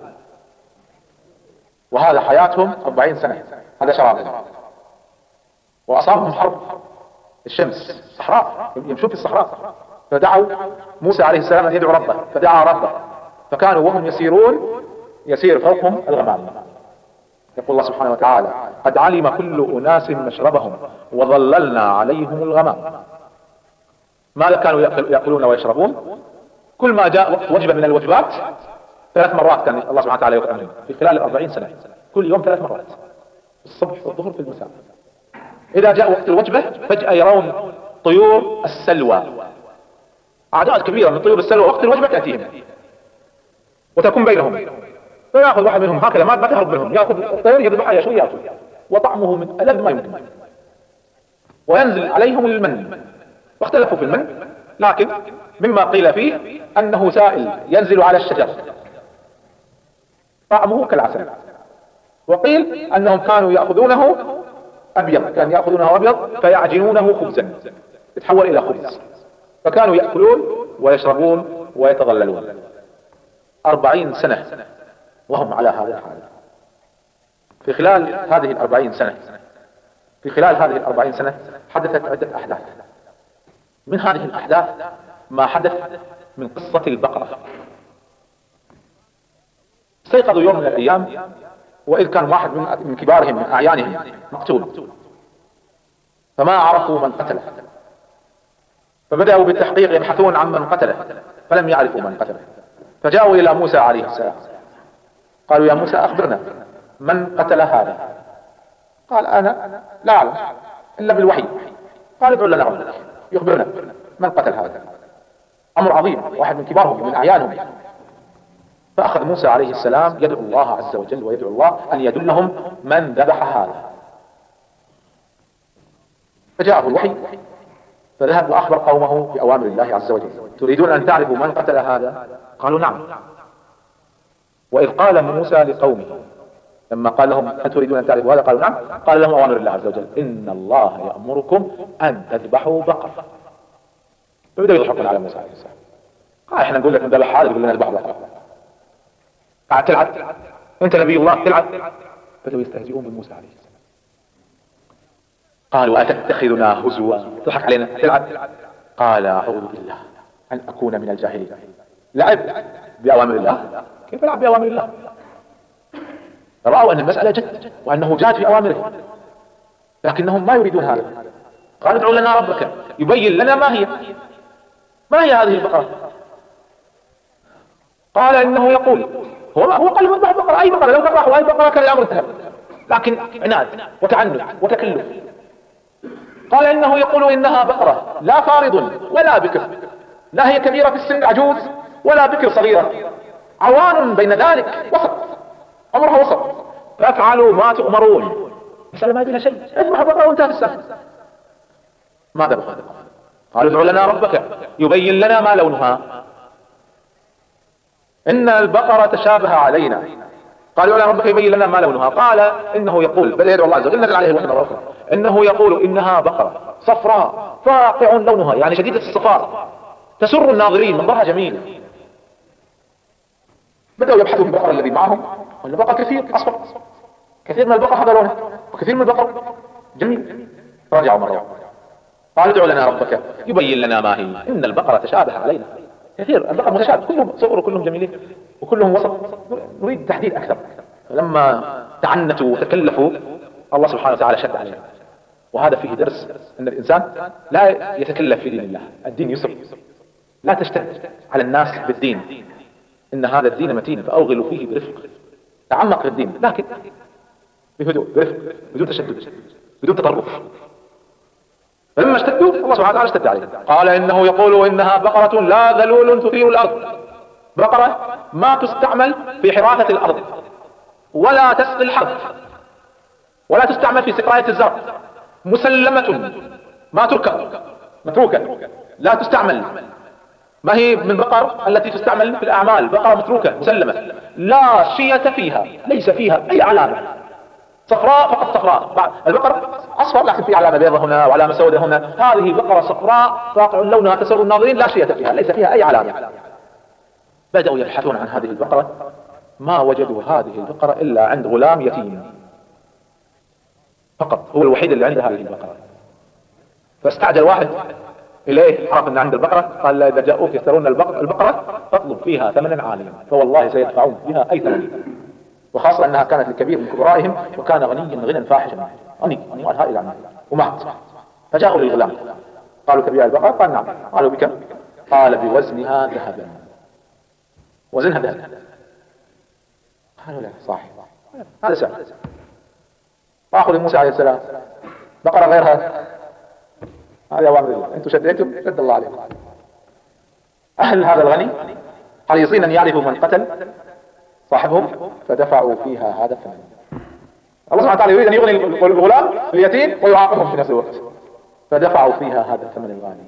وهذا حياتهم أربعين سنة، هذا شرابهم. وأصابهم حرب الشمس، صحراء، يمشون في الصحراء، فدعوا موسى عليه السلام أن يدعو ربه، فدعا ربه، فكانوا وهم يسيرون يسير فوقهم الغمام. يقول الله سبحانه وتعالى قد علم كل أناس مشربهم وظللنا عليهم الغمام. ماذا كانوا يأكلون ويشربون؟ كل ما جاء وقت وجبة من الوجبات ثلاث مرات كان الله سبحانه وتعالى يطعمهم في خلال الأربعين سنة، كل يوم ثلاث مرات، الصبح والظهر في المساء. إذا جاء وقت الوجبة فجأة يرون طيور السلوى، أعداد كبيرة من طيور السلوى وقت الوجبة تأتيهم وتكون بينهم، فيأخذ واحد منهم هكذا ما تهرب منهم، يأخذ الطير يذبحها يشوي يأكل، وطعمه من ألذ ما يمكن. وينزل عليهم المن، واختلفوا في المن، لكن مما قيل فيه أنه سائل ينزل على الشجر طعمه كالعسل، وقيل أنهم كانوا يأخذونه أبيض، كانوا يأخذونه أبيض فيعجنونه خبزا يتحول إلى خبز، فكانوا يأكلون ويشربون ويتظللون. أربعين سنة وهم على هذا الحال. في خلال هذه الأربعين سنة في خلال هذه الأربعين سنة حدثت عدة أحداث. من هذه الأحداث ما حدث من قصة البقرة. استيقظوا يوم من الأيام وإذ كان واحد من كبارهم من أعيانهم مقتول، فما عرفوا من قتله، فبدأوا بالتحقيق يبحثون عن من قتله فلم يعرفوا من قتله، فجاءوا إلى موسى عليه السلام قالوا يا موسى أخبرنا من قتل هذا؟ قال أنا لا أعلم إلا بالوحي. قال ادعوا لنا ربك يخبرنا من قتل هذا. أمر عظيم، واحد من كبارهم من أعيانهم. فأخذ موسى عليه السلام يدعو الله عز وجل ويدعو الله أن يدلهم من ذبح هذا، فجاءه الوحي فذهب وأخبر قومه بأوامر الله عز وجل. تريدون أن تعرفوا من قتل هذا؟ قالوا نعم. وإذ قال موسى لقومه لما قال لهم هل تريدون أن تعرفوا هذا؟ قالوا نعم. قال لهم أوامر الله عز وجل إن الله يأمركم أن تذبحوا بقرة. فبدأوا يضحكون على موسى عليه السلام. قال احنا نقول لك نذبح هذا، يقول لنا نذبح بقرة. قاعد تلعب أنت نبي الله تلعب. بدأوا يستهزئون بموسى عليه السلام. قالوا أتتخذنا هزوا، تضحك علينا تلعب. قال أعوذ بالله أن أكون من الجاهلين. لعب بأوامر الله؟ كيف لعب بأوامر الله؟ رأوا أن المسألة جد وأنه جاد في أوامره، لكنهم ما يريدون هذا. قالوا ادعوا لنا ربك يبين لنا ما هي ما هي هذه البقرة. قال إنه يقول هو هو قال يذبح بقرة، أي بقرة، لو ذبحوا أي بقرة كان الأمر انتهى، لكن عناد وتعنت وتكلف. قال إنه يقول إنها بقرة لا فارض ولا بكر، لا هي كبيرة في السن عجوز ولا بكر صغيرة، عوان بين ذلك، وسط، أمرها وسط. فافعلوا ما تؤمرون. مسألة ما فيها شيء، اذبح بقرة وانتهى السالفة. ماذا بقى؟ قالوا ادع لنا ربك يبين لنا ما لونها، إن البقرة تشابه علينا. قالوا لنا ربك يبين لنا ما لونها، قال إنه يقول، بل يدعو الله عز وجل نزل عليه الوحي مرة أخرى، إنه يقول إنها بقرة صفراء فاقع لونها، يعني شديدة الصفار، تسر الناظرين، منظرها جميل. بدأوا يبحثوا في البقرة الذي معهم، والبقرة كثير أصفر، كثير من البقر هذا لونه، وكثير من البقر جميل. رجعوا مرة قالوا ادعوا لنا ربك يبين لنا ما هي، إن البقرة تشابه علينا. كثير البقر متشابه، كلهم صور وكلهم جميلين وكلهم وسط، نريد تحديد أكثر. لما تعنتوا وتكلفوا الله سبحانه وتعالى شد عليهم. وهذا فيه درس أن الإنسان لا يتكلف في دين الله، الدين يسر، لا تشتد على الناس بالدين، إن هذا الدين متين فأوغلوا فيه برفق. تعمق في الدين لكن بهدوء برفق، بدون تشدد، بدون تطرف. فلما اشتدوا الله سبحانه وتعالى اشتد عليهم. قال إنه يقول إنها بقرة لا ذلول تثير الأرض، بقرة ما تستعمل في حراثة الأرض ولا تسقي الحرث ولا تستعمل في سقاية الزرع، مسلمة ما تركب، متروكة لا تستعمل. ما هي من بقر التي تستعمل في الأعمال، بقرة متروكة مسلمة لا شية فيها، ليس فيها أي علامة، صفراء فقط صفراء. البقر أصفر لكن في علامة بيضة هنا وعلامة سوداء هنا، هذه بقرة صفراء فاقع لونها تسر الناظرين لا شية فيها، ليس فيها أي علامة. بدأوا يبحثون عن هذه البقرة، ما وجدوا هذه البقرة إلا عند غلام يتيم فقط، هو الوحيد اللي عنده هذه البقرة. فاستعجل واحد إليه، عرف أن عند البقرة، قال إذا جاءوك يشترون البقرة فاطلب فيها ثمنا عاليا فوالله سيدفعون بها أي ثمن، وخاصة أنها كانت لكبير من كبرائهم وكان غنيا غنى فاحشا، غني أموال هائلة عنه ومات. فجاءوا للغلام قالوا كبير البقرة؟ قال نعم. قالوا بكم؟ قال بوزنها ذهبا. وزنها ذهب؟ قالوا لا صح، هذا سعر. فأخذ موسى عليه السلام بقرة غيرها، هذه أوامر الله، أنتم شديتم شد الله عليكم. أهل هذا الغني حريصين أن يعرفوا من قتل صاحبهم فدفعوا فيها هذا الثمن. الله سبحانه وتعالى يريد أن يغني الغلام اليتيم ويعاقبهم في نفس الوقت، فدفعوا فيها هذا الثمن الغالي.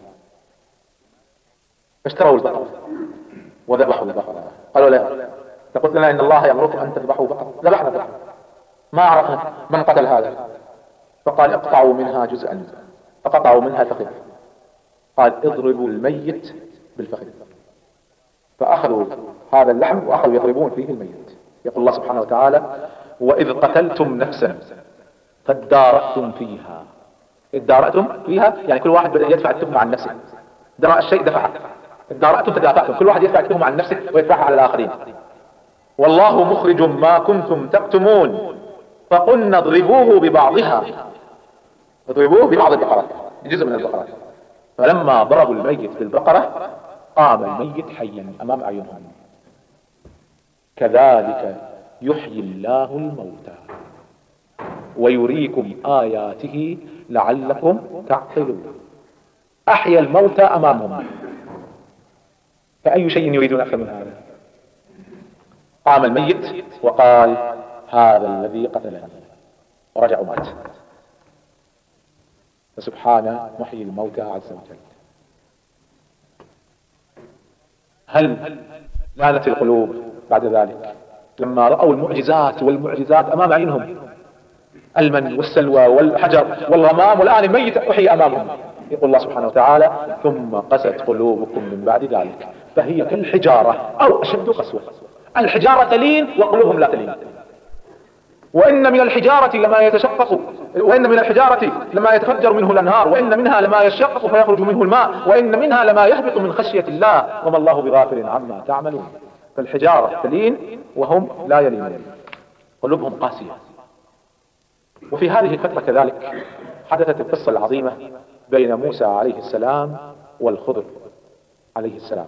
فاشتروا البقرة وذبحوا البقرة. قالوا لا، فقلت لنا إن الله يأمركم أن تذبحوا بقرة. ذبحنا بقرة، ما عرفنا من قتل هذا. فقال اقطعوا منها جزءا، فقطعوا منها الفخذ. قال اضربوا الميت بالفخذ. فأخذوا هذا اللحم وأخذوا يضربون فيه الميت. يقول الله سبحانه وتعالى وإذ قتلتم نفسا فادارأتم فيها. ادارأتم فيها يعني كل واحد بدأ يدفع التهمة عن نفسه، درأ الشيء دفعه، ادارأتم تدافعتم، كل واحد يدفع التهمة عن نفسه ويدفعها على الآخرين. والله مخرج ما كنتم تكتمون فقلنا اضربوه ببعضها، اضربوه ببعض البقرة، بجزء من البقرة. فلما ضربوا الميت بالبقرة قام الميت حيا أمام أعينهم. كذلك يحيي الله الموتى ويريكم آياته لعلكم تعقلون. أحيا الموتى أمامهم، فأي شيء يريدون أكثر من هذا؟ قام الميت وقال هذا الذي قتلني، ورجع ومات. فسبحان محيي الموتى عز وجل. هل لانت القلوب بعد ذلك لما رأوا المعجزات والمعجزات أمام عينهم، المن والسلوى والحجر والغمام، والآن الميت أحيي أمامهم؟ يقول الله سبحانه وتعالى ثم قست قلوبكم من بعد ذلك فهي كالحجارة أو أشد قسوة. الحجارة تلين وقلوبهم لا تلين. وإن من الحجارة لما يتشقق، وإن من الحجارة لما يتفجر منه الأنهار، وإن منها لما يشقق فيخرج منه الماء، وإن منها لما يهبط من خشية الله وما الله بغافل عما تعملون. فالحجارة تلين وهم لا يلينون، قلوبهم قاسية. وفي هذه الفترة كذلك حدثت القصة العظيمة بين موسى عليه السلام والخضر عليه السلام.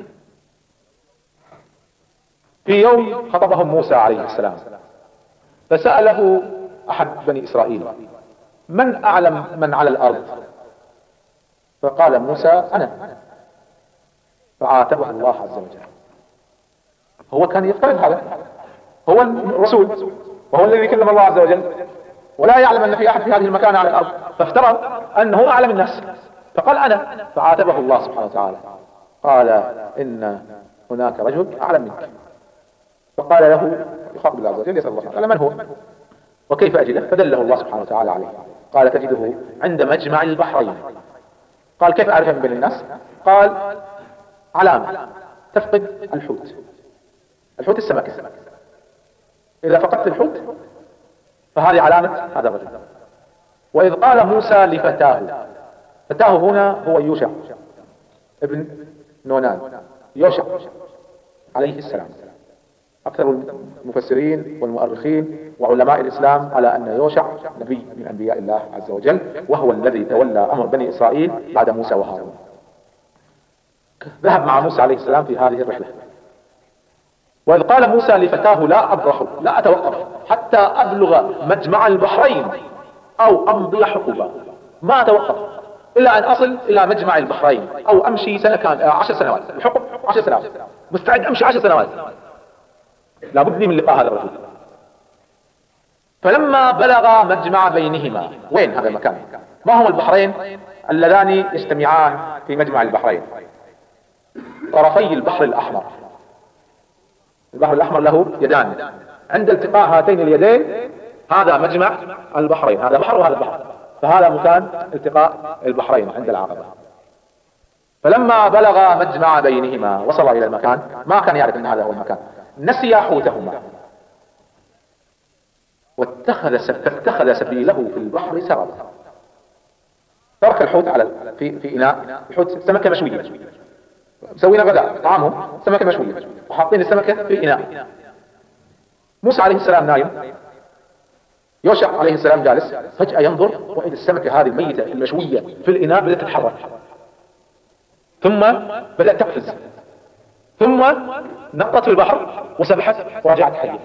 في يوم خطبهم موسى عليه السلام فسأله أحد بني إسرائيل من أعلم من على الأرض؟ فقال موسى أنا. فعاتبه الله عز وجل. هو كان يفترض هذا، هو الرسول وهو الذي كلم الله عز وجل، ولا يعلم أن في أحد في هذه المكان على الأرض، فافترض أنه أعلم الناس فقال أنا، فعاتبه الله سبحانه وتعالى قال إن هناك رجل أعلم منك، فقال له يخاطب الله عز وجل يسأل الله قال من هو وكيف أجده؟ فدله الله سبحانه وتعالى عليه، قال تجده عند مجمع البحرين. قال كيف أعرف من بين الناس؟ قال علامة تفقد الحوت، الحوت السمكة، إذا فقدت الحوت فهذه علامة هذا الرجل. وإذ قال موسى لفتاه، فتاه هنا هو يوشع ابن نونان، يوشع عليه السلام. أكثر المفسرين والمؤرخين وعلماء الإسلام على أن يوشع نبي من أنبياء الله عز وجل، وهو الذي تولى أمر بني إسرائيل بعد موسى وهارون. ذهب مع موسى عليه السلام في هذه الرحلة. وإذ قال موسى لفتاه لا أبرح، لا أتوقف حتى أبلغ مجمع البحرين أو أمضي حقوبا، ما أتوقف إلا أن أصل إلى مجمع البحرين أو أمشي سنة كان عشر سنوات، الحقب عشر سنوات، مستعد أمشي عشر سنوات، لابد لي من لقاء هذا الرجل. فلما بلغ مجمع بينهما، وين هذا المكان؟ ما هو البحرين اللذان يجتمعان في مجمع البحرين؟ طرفي البحر الأحمر. البحر الأحمر له يدان، عند التقاء هاتين اليدين هذا مجمع البحرين، هذا بحر وهذا بحر، فهذا مكان التقاء البحرين عند العقبة. فلما بلغ مجمع بينهما وصل إلى المكان، ما كان يعرف أن هذا هو المكان، نسي حوتهما واتخذ فاتخذ سبيله في البحر سربا. ترك الحوت على في في إناء، الحوت سمكة مشوية، مسوينا غداء طعامهم سمكة مشوية وحاطين السمكة في إناء. موسى عليه السلام نايم، يوشع عليه السلام جالس، فجأة ينظر وإذا السمكة هذه الميتة المشوية في الإناء بدأت تتحرك، ثم بدأت تقفز، ثم نطت في البحر وسبحت ورجعت حية.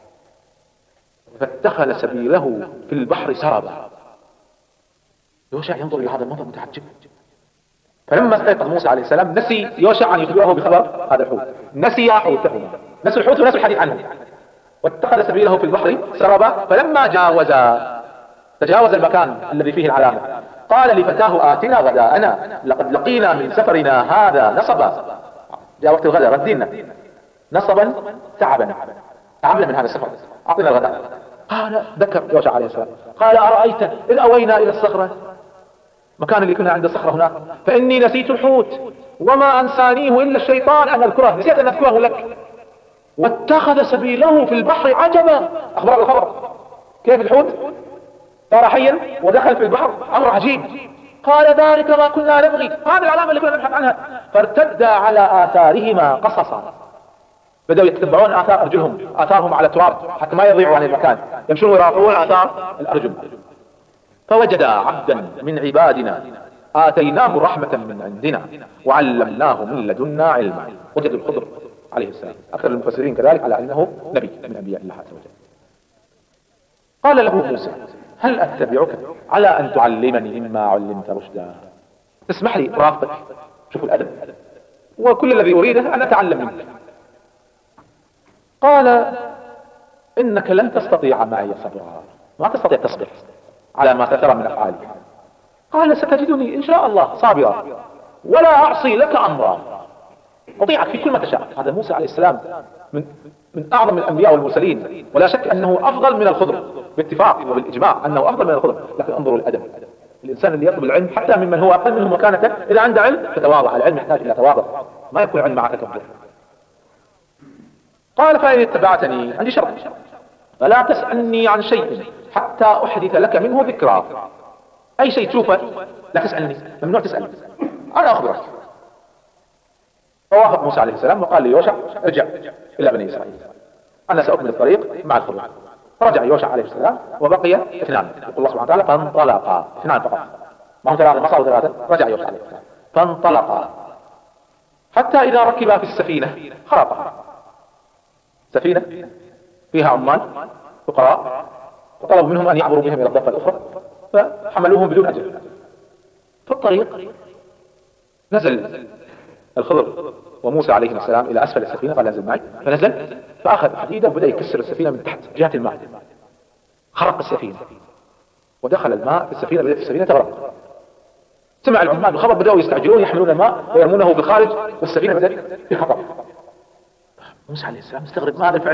فاتخذ سبيله في البحر سربا. يوشع ينظر إلى هذا المنظر متعجب. فلما استيقظ موسى عليه السلام نسي يوشع أن يخبره بخبر هذا الحوت، نسي حوتهما، نسوا الحوت ونسوا الحديث عنه، واتخذ سبيله في البحر سربا. فلما جاوز تجاوز المكان الذي فيه العلامة قال لفتاه آتنا غداءنا لقد لقينا من سفرنا هذا نصبا. جاء وقت الغداء، ردينا نصبا تعبا، تعبنا من هذا السفر، أعطينا الغداء. قال ذكر يوشع عليه السلام قال أرأيت إذ أوينا إلى الصخرة، مكان اللي كنا عند الصخرة هناك، فإني نسيت الحوت وما أنسانيه إلا الشيطان أن أذكره، نسيت أن أذكره لك، واتخذ سبيله في البحر عجبا. أخبار الخبر كيف الحوت صار حيا ودخل في البحر، أمر عجيب. قال ذلك ما كنا نبغي، هذه العلامة اللي كنا نبحث عنها. فارتدا على آثارهما قصصا، بدأوا يتبعون آثار أرجلهم، آثارهم على التراب حتى ما يضيعوا عن المكان، يمشون ويراقبون آثار الأرجل. فوجدا عبدا من عبادنا آتيناه رحمة من عندنا وعلمناه من لدنا علما. وجدوا الخضر عليه السلام، أكثر المفسرين كذلك على أنه نبي من أنبياء الله عز وجل. قال له موسى هل أتبعك على أن تعلمني مما علمت رشدا؟ تسمح لي رافقك؟ شوفوا الأدب، وكل الذي أريده أن أتعلم منك. قال إنك لن تستطيع معي صبرا، ما تستطيع تصبر على ما ترى من أفعالي. قال ستجدني إن شاء الله صابرا ولا أعصي لك أمرا، أطيعك في كل ما تشاء. هذا موسى عليه السلام من من أعظم الأنبياء والمرسلين، ولا شك أنه أفضل من الخضر باتفاق وبالإجماع أنه أفضل من الخضر. لكن انظروا الأدب، الإنسان اللي يطلب العلم حتى ممن هو أقل منه مكانة إذا عنده علم تتواضع، العلم يحتاج إلى تواضع، ما يكون العلم معك تكبر. قال فإن اتبعتني عندي شرط، فلا تسألني عن شيء حتى أحدث لك منه ذكرى. أي شيء تشوفه لا تسألني، ممنوع تسألني، أنا أخبرك. فوافق موسى عليه السلام وقال ليوشع ارجع إلى بني إسرائيل، أنا سأكمل الطريق مع الخضر. فرجع يوشع عليه السلام وبقي اثنان، يقول الله سبحانه وتعالى فانطلقا، اثنان فقط، ما هم ثلاثة، ما صاروا ثلاثة. رجع يوشع عليه السلام فانطلقا حتى إذا ركبا في السفينة خرقها. سفينة فيها عمال فقراء، وطلبوا منهم أن يعبروا بهم إلى الضفة الأخرى، فحملوهم بدون أجر. في الطريق نزل الخضر وموسى عليه السلام إلى أسفل السفينة، قال نزل معي، فنزل فأخذ حديدة وبدأ يكسر السفينة من تحت جهة الماء خرق السفينة ودخل الماء في السفينة، بدأت السفينة تغرق. سمع العمال الخبر، بدأوا يستعجلون يحملون الماء ويرمونه بالخارج، والسفينة بدأت في خطر. موسى عليه السلام استغرب ما هذا الفعل،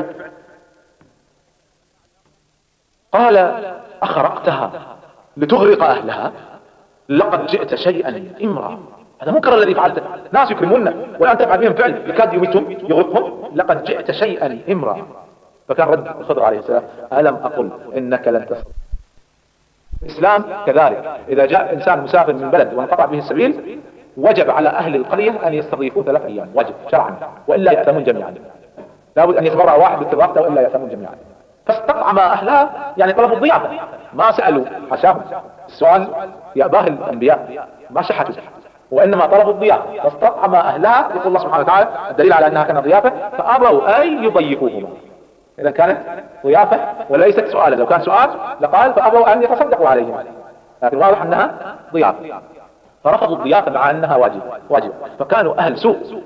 قال أخرقتها لتغرق أهلها؟ لقد جئت شيئا إمرا. هذا منكر الذي فعلته، ناس يكرمونه والآن تفعل بهم فعل يكاد يميتهم يغرقهم. لقد جئت شيئا إمرا. فكان رد الخضر عليه السلام: ألم أقل إنك لن تصل. الإسلام كذلك، إذا جاء إنسان مسافر من بلد وانقطع به السبيل وجب على أهل القرية أن يستضيفوه ثلاث أيام، واجب شرعا، وإلا يأثمون جميعا. لابد أن يتبرع واحد بالتباقة وإلا يأثمون جميعا. فاستطعم أهلها، يعني طلبوا الضيافة، ما سألوا حشاهم. السؤال يأباه الأنبياء، ما شحتوا، وإنما طلبوا الضيافة. فاستطعم أهلها، يقول الله سبحانه وتعالى الدليل على أنها كانت ضيافة، فأبوا أن يضيفوهما. إذا كانت ضيافة وليست سؤالا، لو كان سؤال لقال فأبوا أن يتصدقوا عليهم، لكن واضح أنها ضيافة، فرفضوا الضيافة مع أنها واجب واجب فكانوا أهل سوء.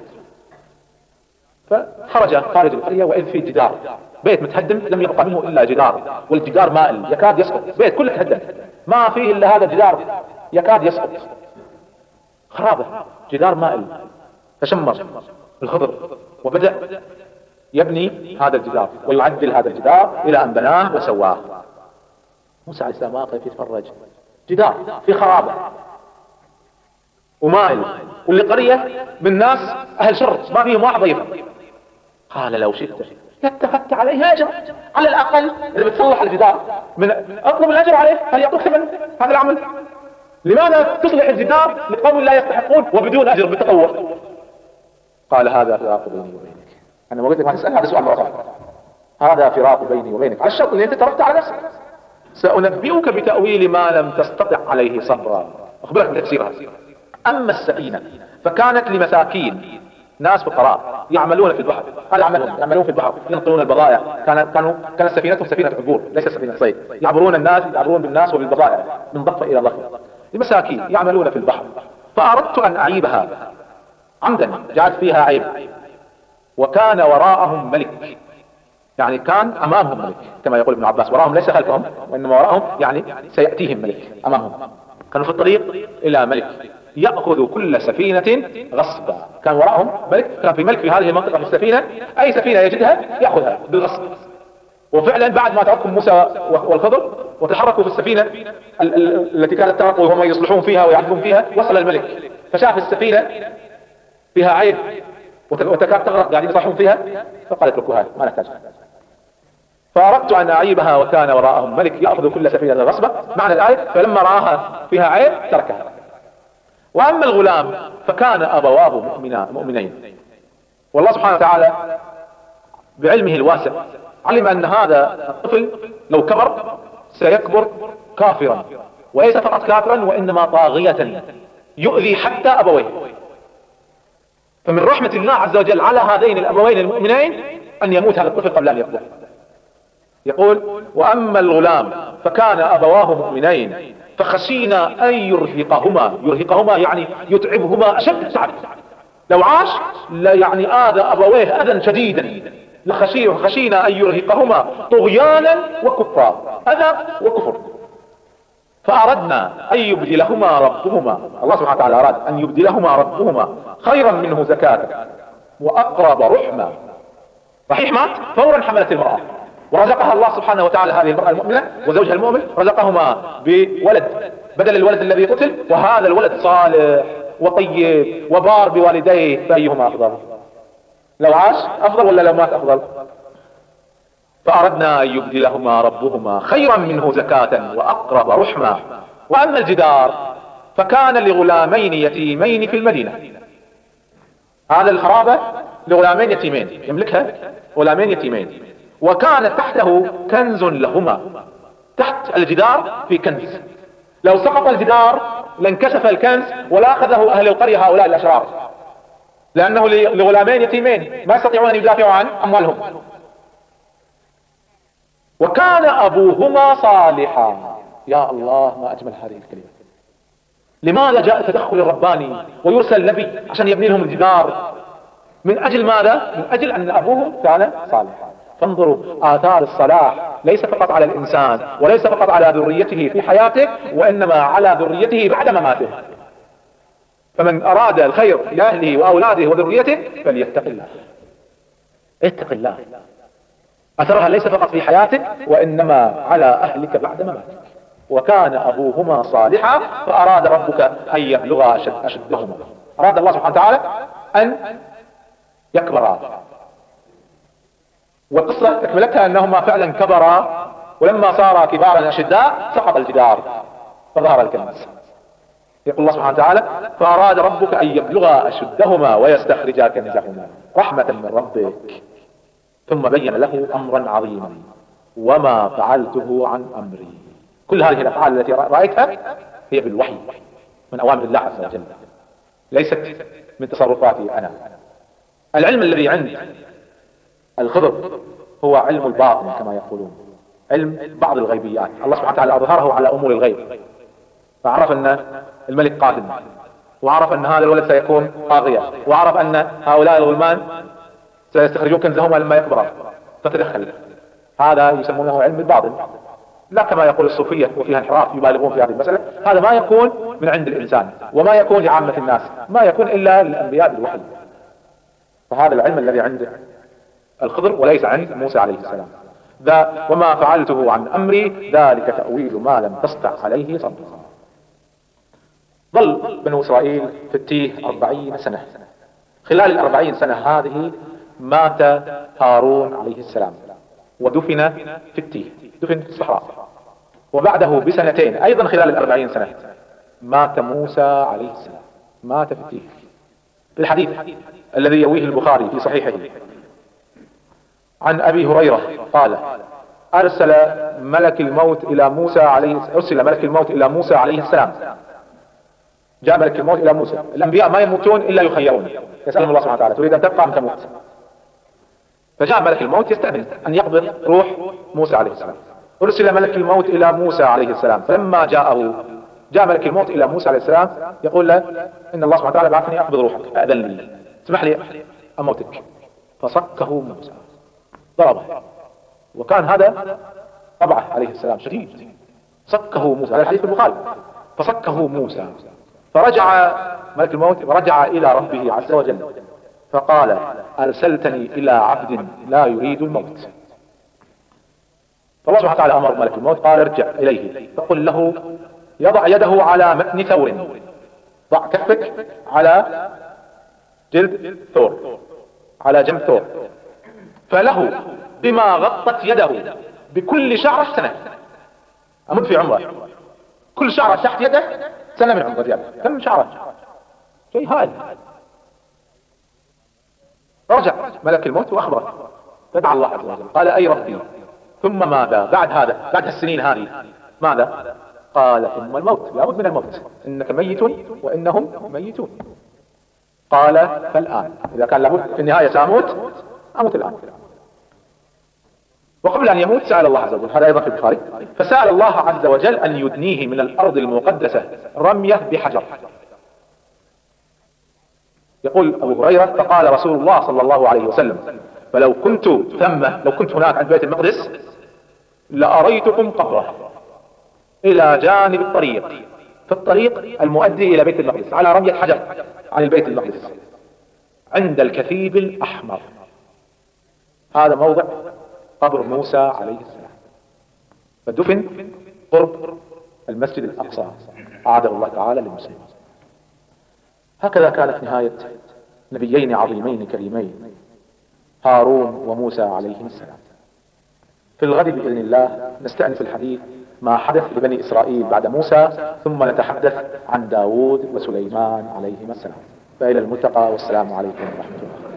فخرج خارج القرية وإذ في جدار، بيت متهدم لم يبقى منه إلا جدار، والجدار مائل يكاد يسقط، بيت كله تهدم ما فيه إلا هذا الجدار يكاد يسقط، خرابة، جدار مائل. فشمر الخضر وبدأ يبني هذا الجدار ويعدل هذا الجدار إلى أن بناه وسواه. موسى عليه السلام واقف يتفرج، جدار في خرابة ومائل، واللي قرية من ناس أهل شر ما فيهم واحد ضيفه. قال لو شئت لاتخذت عليه أجر، على الأقل إذا بتصلح الجدار من أطلب الأجر عليه، هل يعطوك ثمن هذا العمل؟ لماذا تصلح الجدار لقوم لا يستحقون وبدون أجر بتطوع؟ قال هذا فراق بيني وبينك. أنا ما قلت لك ما تسأل، هذا سؤال مرة، هذا فراق بيني وبينك، على الشرط اللي أنت تركت على نفسك. سأنبئك بتأويل ما لم تستطع عليه صبرا، أخبرك بتفسيرها. أما السفينة فكانت لمساكين، ناس فقراء يعملون في البحر، هذا عملهم، يعملون في البحر، ينقلون البضائع. كانت كانوا كانت سفينتهم سفينة عبور ليس سفينة صيد، يعبرون الناس يعبرون بالناس وبالبضائع من ضفة إلى ضفة، لمساكين يعملون في البحر. فأردت أن أعيبها عمدا، جعلت فيها عيب. وكان وراءهم ملك، يعني كان أمامهم ملك كما يقول ابن عباس، وراءهم ليس خلفهم وإنما وراءهم يعني سيأتيهم ملك أمامهم. كانوا في الطريق إلى ملك يأخذ كل سفينة غصبا. كان وراءهم ملك، كان في ملك في هذه المنطقة في السفينة، أي سفينة يجدها يأخذها بالغصب. وفعلا بعد ما تركهم موسى والخضر وتحركوا في السفينة التي كانت تغرق وهم يصلحون فيها ويعرفون فيها، وصل الملك فشاف السفينة فيها عيب وتكاد تغرق قاعدين يصلحون فيها، فقال اتركوا هذه ما نحتاجها. فأردت أن أعيبها وكان وراءهم ملك يأخذ كل سفينة غصبا، معنى الآية فلما رآها فيها عيب تركها. وأما الغلام فكان أبواه مؤمنين، والله سبحانه وتعالى بعلمه الواسع علم أن هذا الطفل لو كبر سيكبر كافرا، وليس فقط كافرا وإنما طاغية يؤذي حتى أبويه. فمن رحمة الله عز وجل على هذين الأبوين المؤمنين أن يموت هذا الطفل قبل أن يكبر. يقول وأما الغلام فكان أبواه مؤمنين فخشينا أن يرهقهما، يرهقهما يعني يتعبهما أشد التعب، لو عاش لا يعني آذى أبويه أذى شديدا، خشينا أن يرهقهما طغيانا وكفرا، أذى وكفر. فأردنا أن يبدلهما ربهما، الله سبحانه وتعالى أراد أن يبدلهما ربهما خيرا منه زكاة وأقرب رحما. صحيح مات فورا حملت المرأة ورزقها الله سبحانه وتعالى هذه المرأة المؤمنة وزوجها المؤمن، رزقهما بولد بدل الولد الذي قتل، وهذا الولد صالح وطيب وبار بوالديه، فأيهما أفضل؟ لو عاش أفضل ولا لو مات أفضل؟ فأردنا أن يبدلهما ربهما خيرا منه زكاة وأقرب رحما. وأما الجدار فكان لغلامين يتيمين في المدينة، هذا الخرابة لغلامين يتيمين يملكها، غلامين يتيمين، وكان تحته كنز لهما، تحت الجدار في كنز، لو سقط الجدار لانكشف الكنز ولا أخذه أهل القرية هؤلاء الأشرار، لأنه لغلامين يتيمين ما يستطيعون أن يدافعوا عن أموالهم. وكان أبوهما صالحا. يا الله ما أجمل هذه الكلمة. لماذا جاء التدخل الرباني ويرسل نبي عشان يبني لهم الجدار؟ من أجل ماذا؟ من أجل أن أبوهم كان صالحا. فانظروا آثار الصلاح ليس فقط على الإنسان وليس فقط على ذريته في حياته، وإنما على ذريته بعد مماته. فمن أراد الخير لأهله وأولاده وذريته فليتق الله، اتق الله. أثرها ليس فقط في حياتك وإنما على أهلك بعد مماتك. وكان أبوهما صالحا فأراد ربك أن يبلغا أشد أشدهما. أراد الله سبحانه وتعالى أن يكبرا، والقصة تكملتها أنهما فعلا كبرا، ولما صار كبارا أشداء سقط الجدار فظهر الكنز. يقول الله سبحانه وتعالى فأراد ربك أن يبلغا أشدهما ويستخرجا كنزهما رحمة من ربك، ثم بين له أمرا عظيما وما فعلته عن أمري. كل هذه الأفعال التي رأيتها هي بالوحي من أوامر الله عز وجل، ليست من تصرفاتي أنا. العلم الذي عند الخضر هو علم الباطن كما يقولون، علم بعض الغيبيات. الله سبحانه وتعالى أظهره على أمور الغيب، فعرف أن الملك قادم، وعرف أن هذا الولد سيكون طاغية، وعرف أن هؤلاء الغلمان سيستخرجون كنزهما لما يكبرا، فتدخل. هذا يسمونه علم الباطن، لا كما يقول الصوفية وفيها انحراف يبالغون في هذه المسألة. هذا ما يكون من عند الإنسان وما يكون لعامة الناس، ما يكون إلا للأنبياء بالوحي. فهذا العلم الذي عند الخضر وليس عند موسى عليه السلام. ذا وما فعلته عن أمري ذلك تأويل ما لم تستطع عليه صبرا. ظل بنو إسرائيل في التيه أربعين سنة. خلال الأربعين سنة هذه مات هارون عليه السلام ودفن في التيه، دفن في الصحراء. وبعده بسنتين أيضا خلال الأربعين سنة مات موسى عليه السلام، مات في التيه. في الحديث الذي يرويه البخاري في صحيحه عن أبي هريرة قال أرسل ملك الموت إلى موسى عليه أرسل ملك الموت إلى موسى عليه السلام. جاء ملك الموت إلى موسى. الأنبياء ما يموتون إلا يخيرون، يسألهم الله سبحانه وتعالى تريد أن تبقى أم تموت؟ فجاء ملك الموت يستأذن أن يقبض روح موسى عليه السلام. أرسل ملك الموت إلى موسى عليه السلام، فلما جاءه جاء ملك الموت إلى موسى عليه السلام يقول له إن الله سبحانه وتعالى بعثني أقبض روحك، أذن لي، اسمح لي أموتك. فصكه موسى، ضربه، وكان هذا طبعه عليه السلام شديد. صكه موسى، هذا الحديث في البخاري. فصكه موسى، فرجع ملك الموت ورجع إلى ربه عز وجل فقال أرسلتني إلى عبد لا يريد الموت. فالله سبحانه وتعالى أمر ملك الموت قال ارجع إليه فقل له يضع يده على متن ثور، ضع كفك على جلد ثور، على جنب ثور، فله بما غطت يده بكل شعرة سنة. أمد في عمره، كل شعرة تحت يده سنة من عمره زيادة. كم شعرة؟ شيء هائل. رجع ملك الموت وأخبره، فدعا الله عز وجل قال أي ربي ثم ماذا بعد هذا، بعد السنين هذه ماذا؟ قال ثم الموت، لابد من الموت، إنك ميت وإنهم ميتون. قال فالآن، إذا كان لابد في النهاية سأموت أموت الآن. وقبل أن يموت سأل الله عز وجل، هذا أيضا في البخاري، فسأل الله عز وجل أن يدنيه من الأرض المقدسة رمية بحجر. يقول أبو هريرة فقال رسول الله صلى الله عليه وسلم فلو كنت ثم لو كنت هناك عند بيت المقدس لأريتكم قبره إلى جانب الطريق، في الطريق المؤدي إلى بيت المقدس على رمية حجر عن البيت المقدس عند الكثيب الأحمر. هذا موضع قبر موسى عليه السلام، فدفن قرب المسجد الأقصى أعاده الله تعالى للمسلمين. هكذا كانت نهاية نبيين عظيمين كريمين هارون وموسى عليهم السلام. في الغد بإذن الله نستأنف الحديث ما حدث لبني إسرائيل بعد موسى، ثم نتحدث عن داود وسليمان عليهما السلام. فإلى الملتقى، والسلام عليكم ورحمة الله.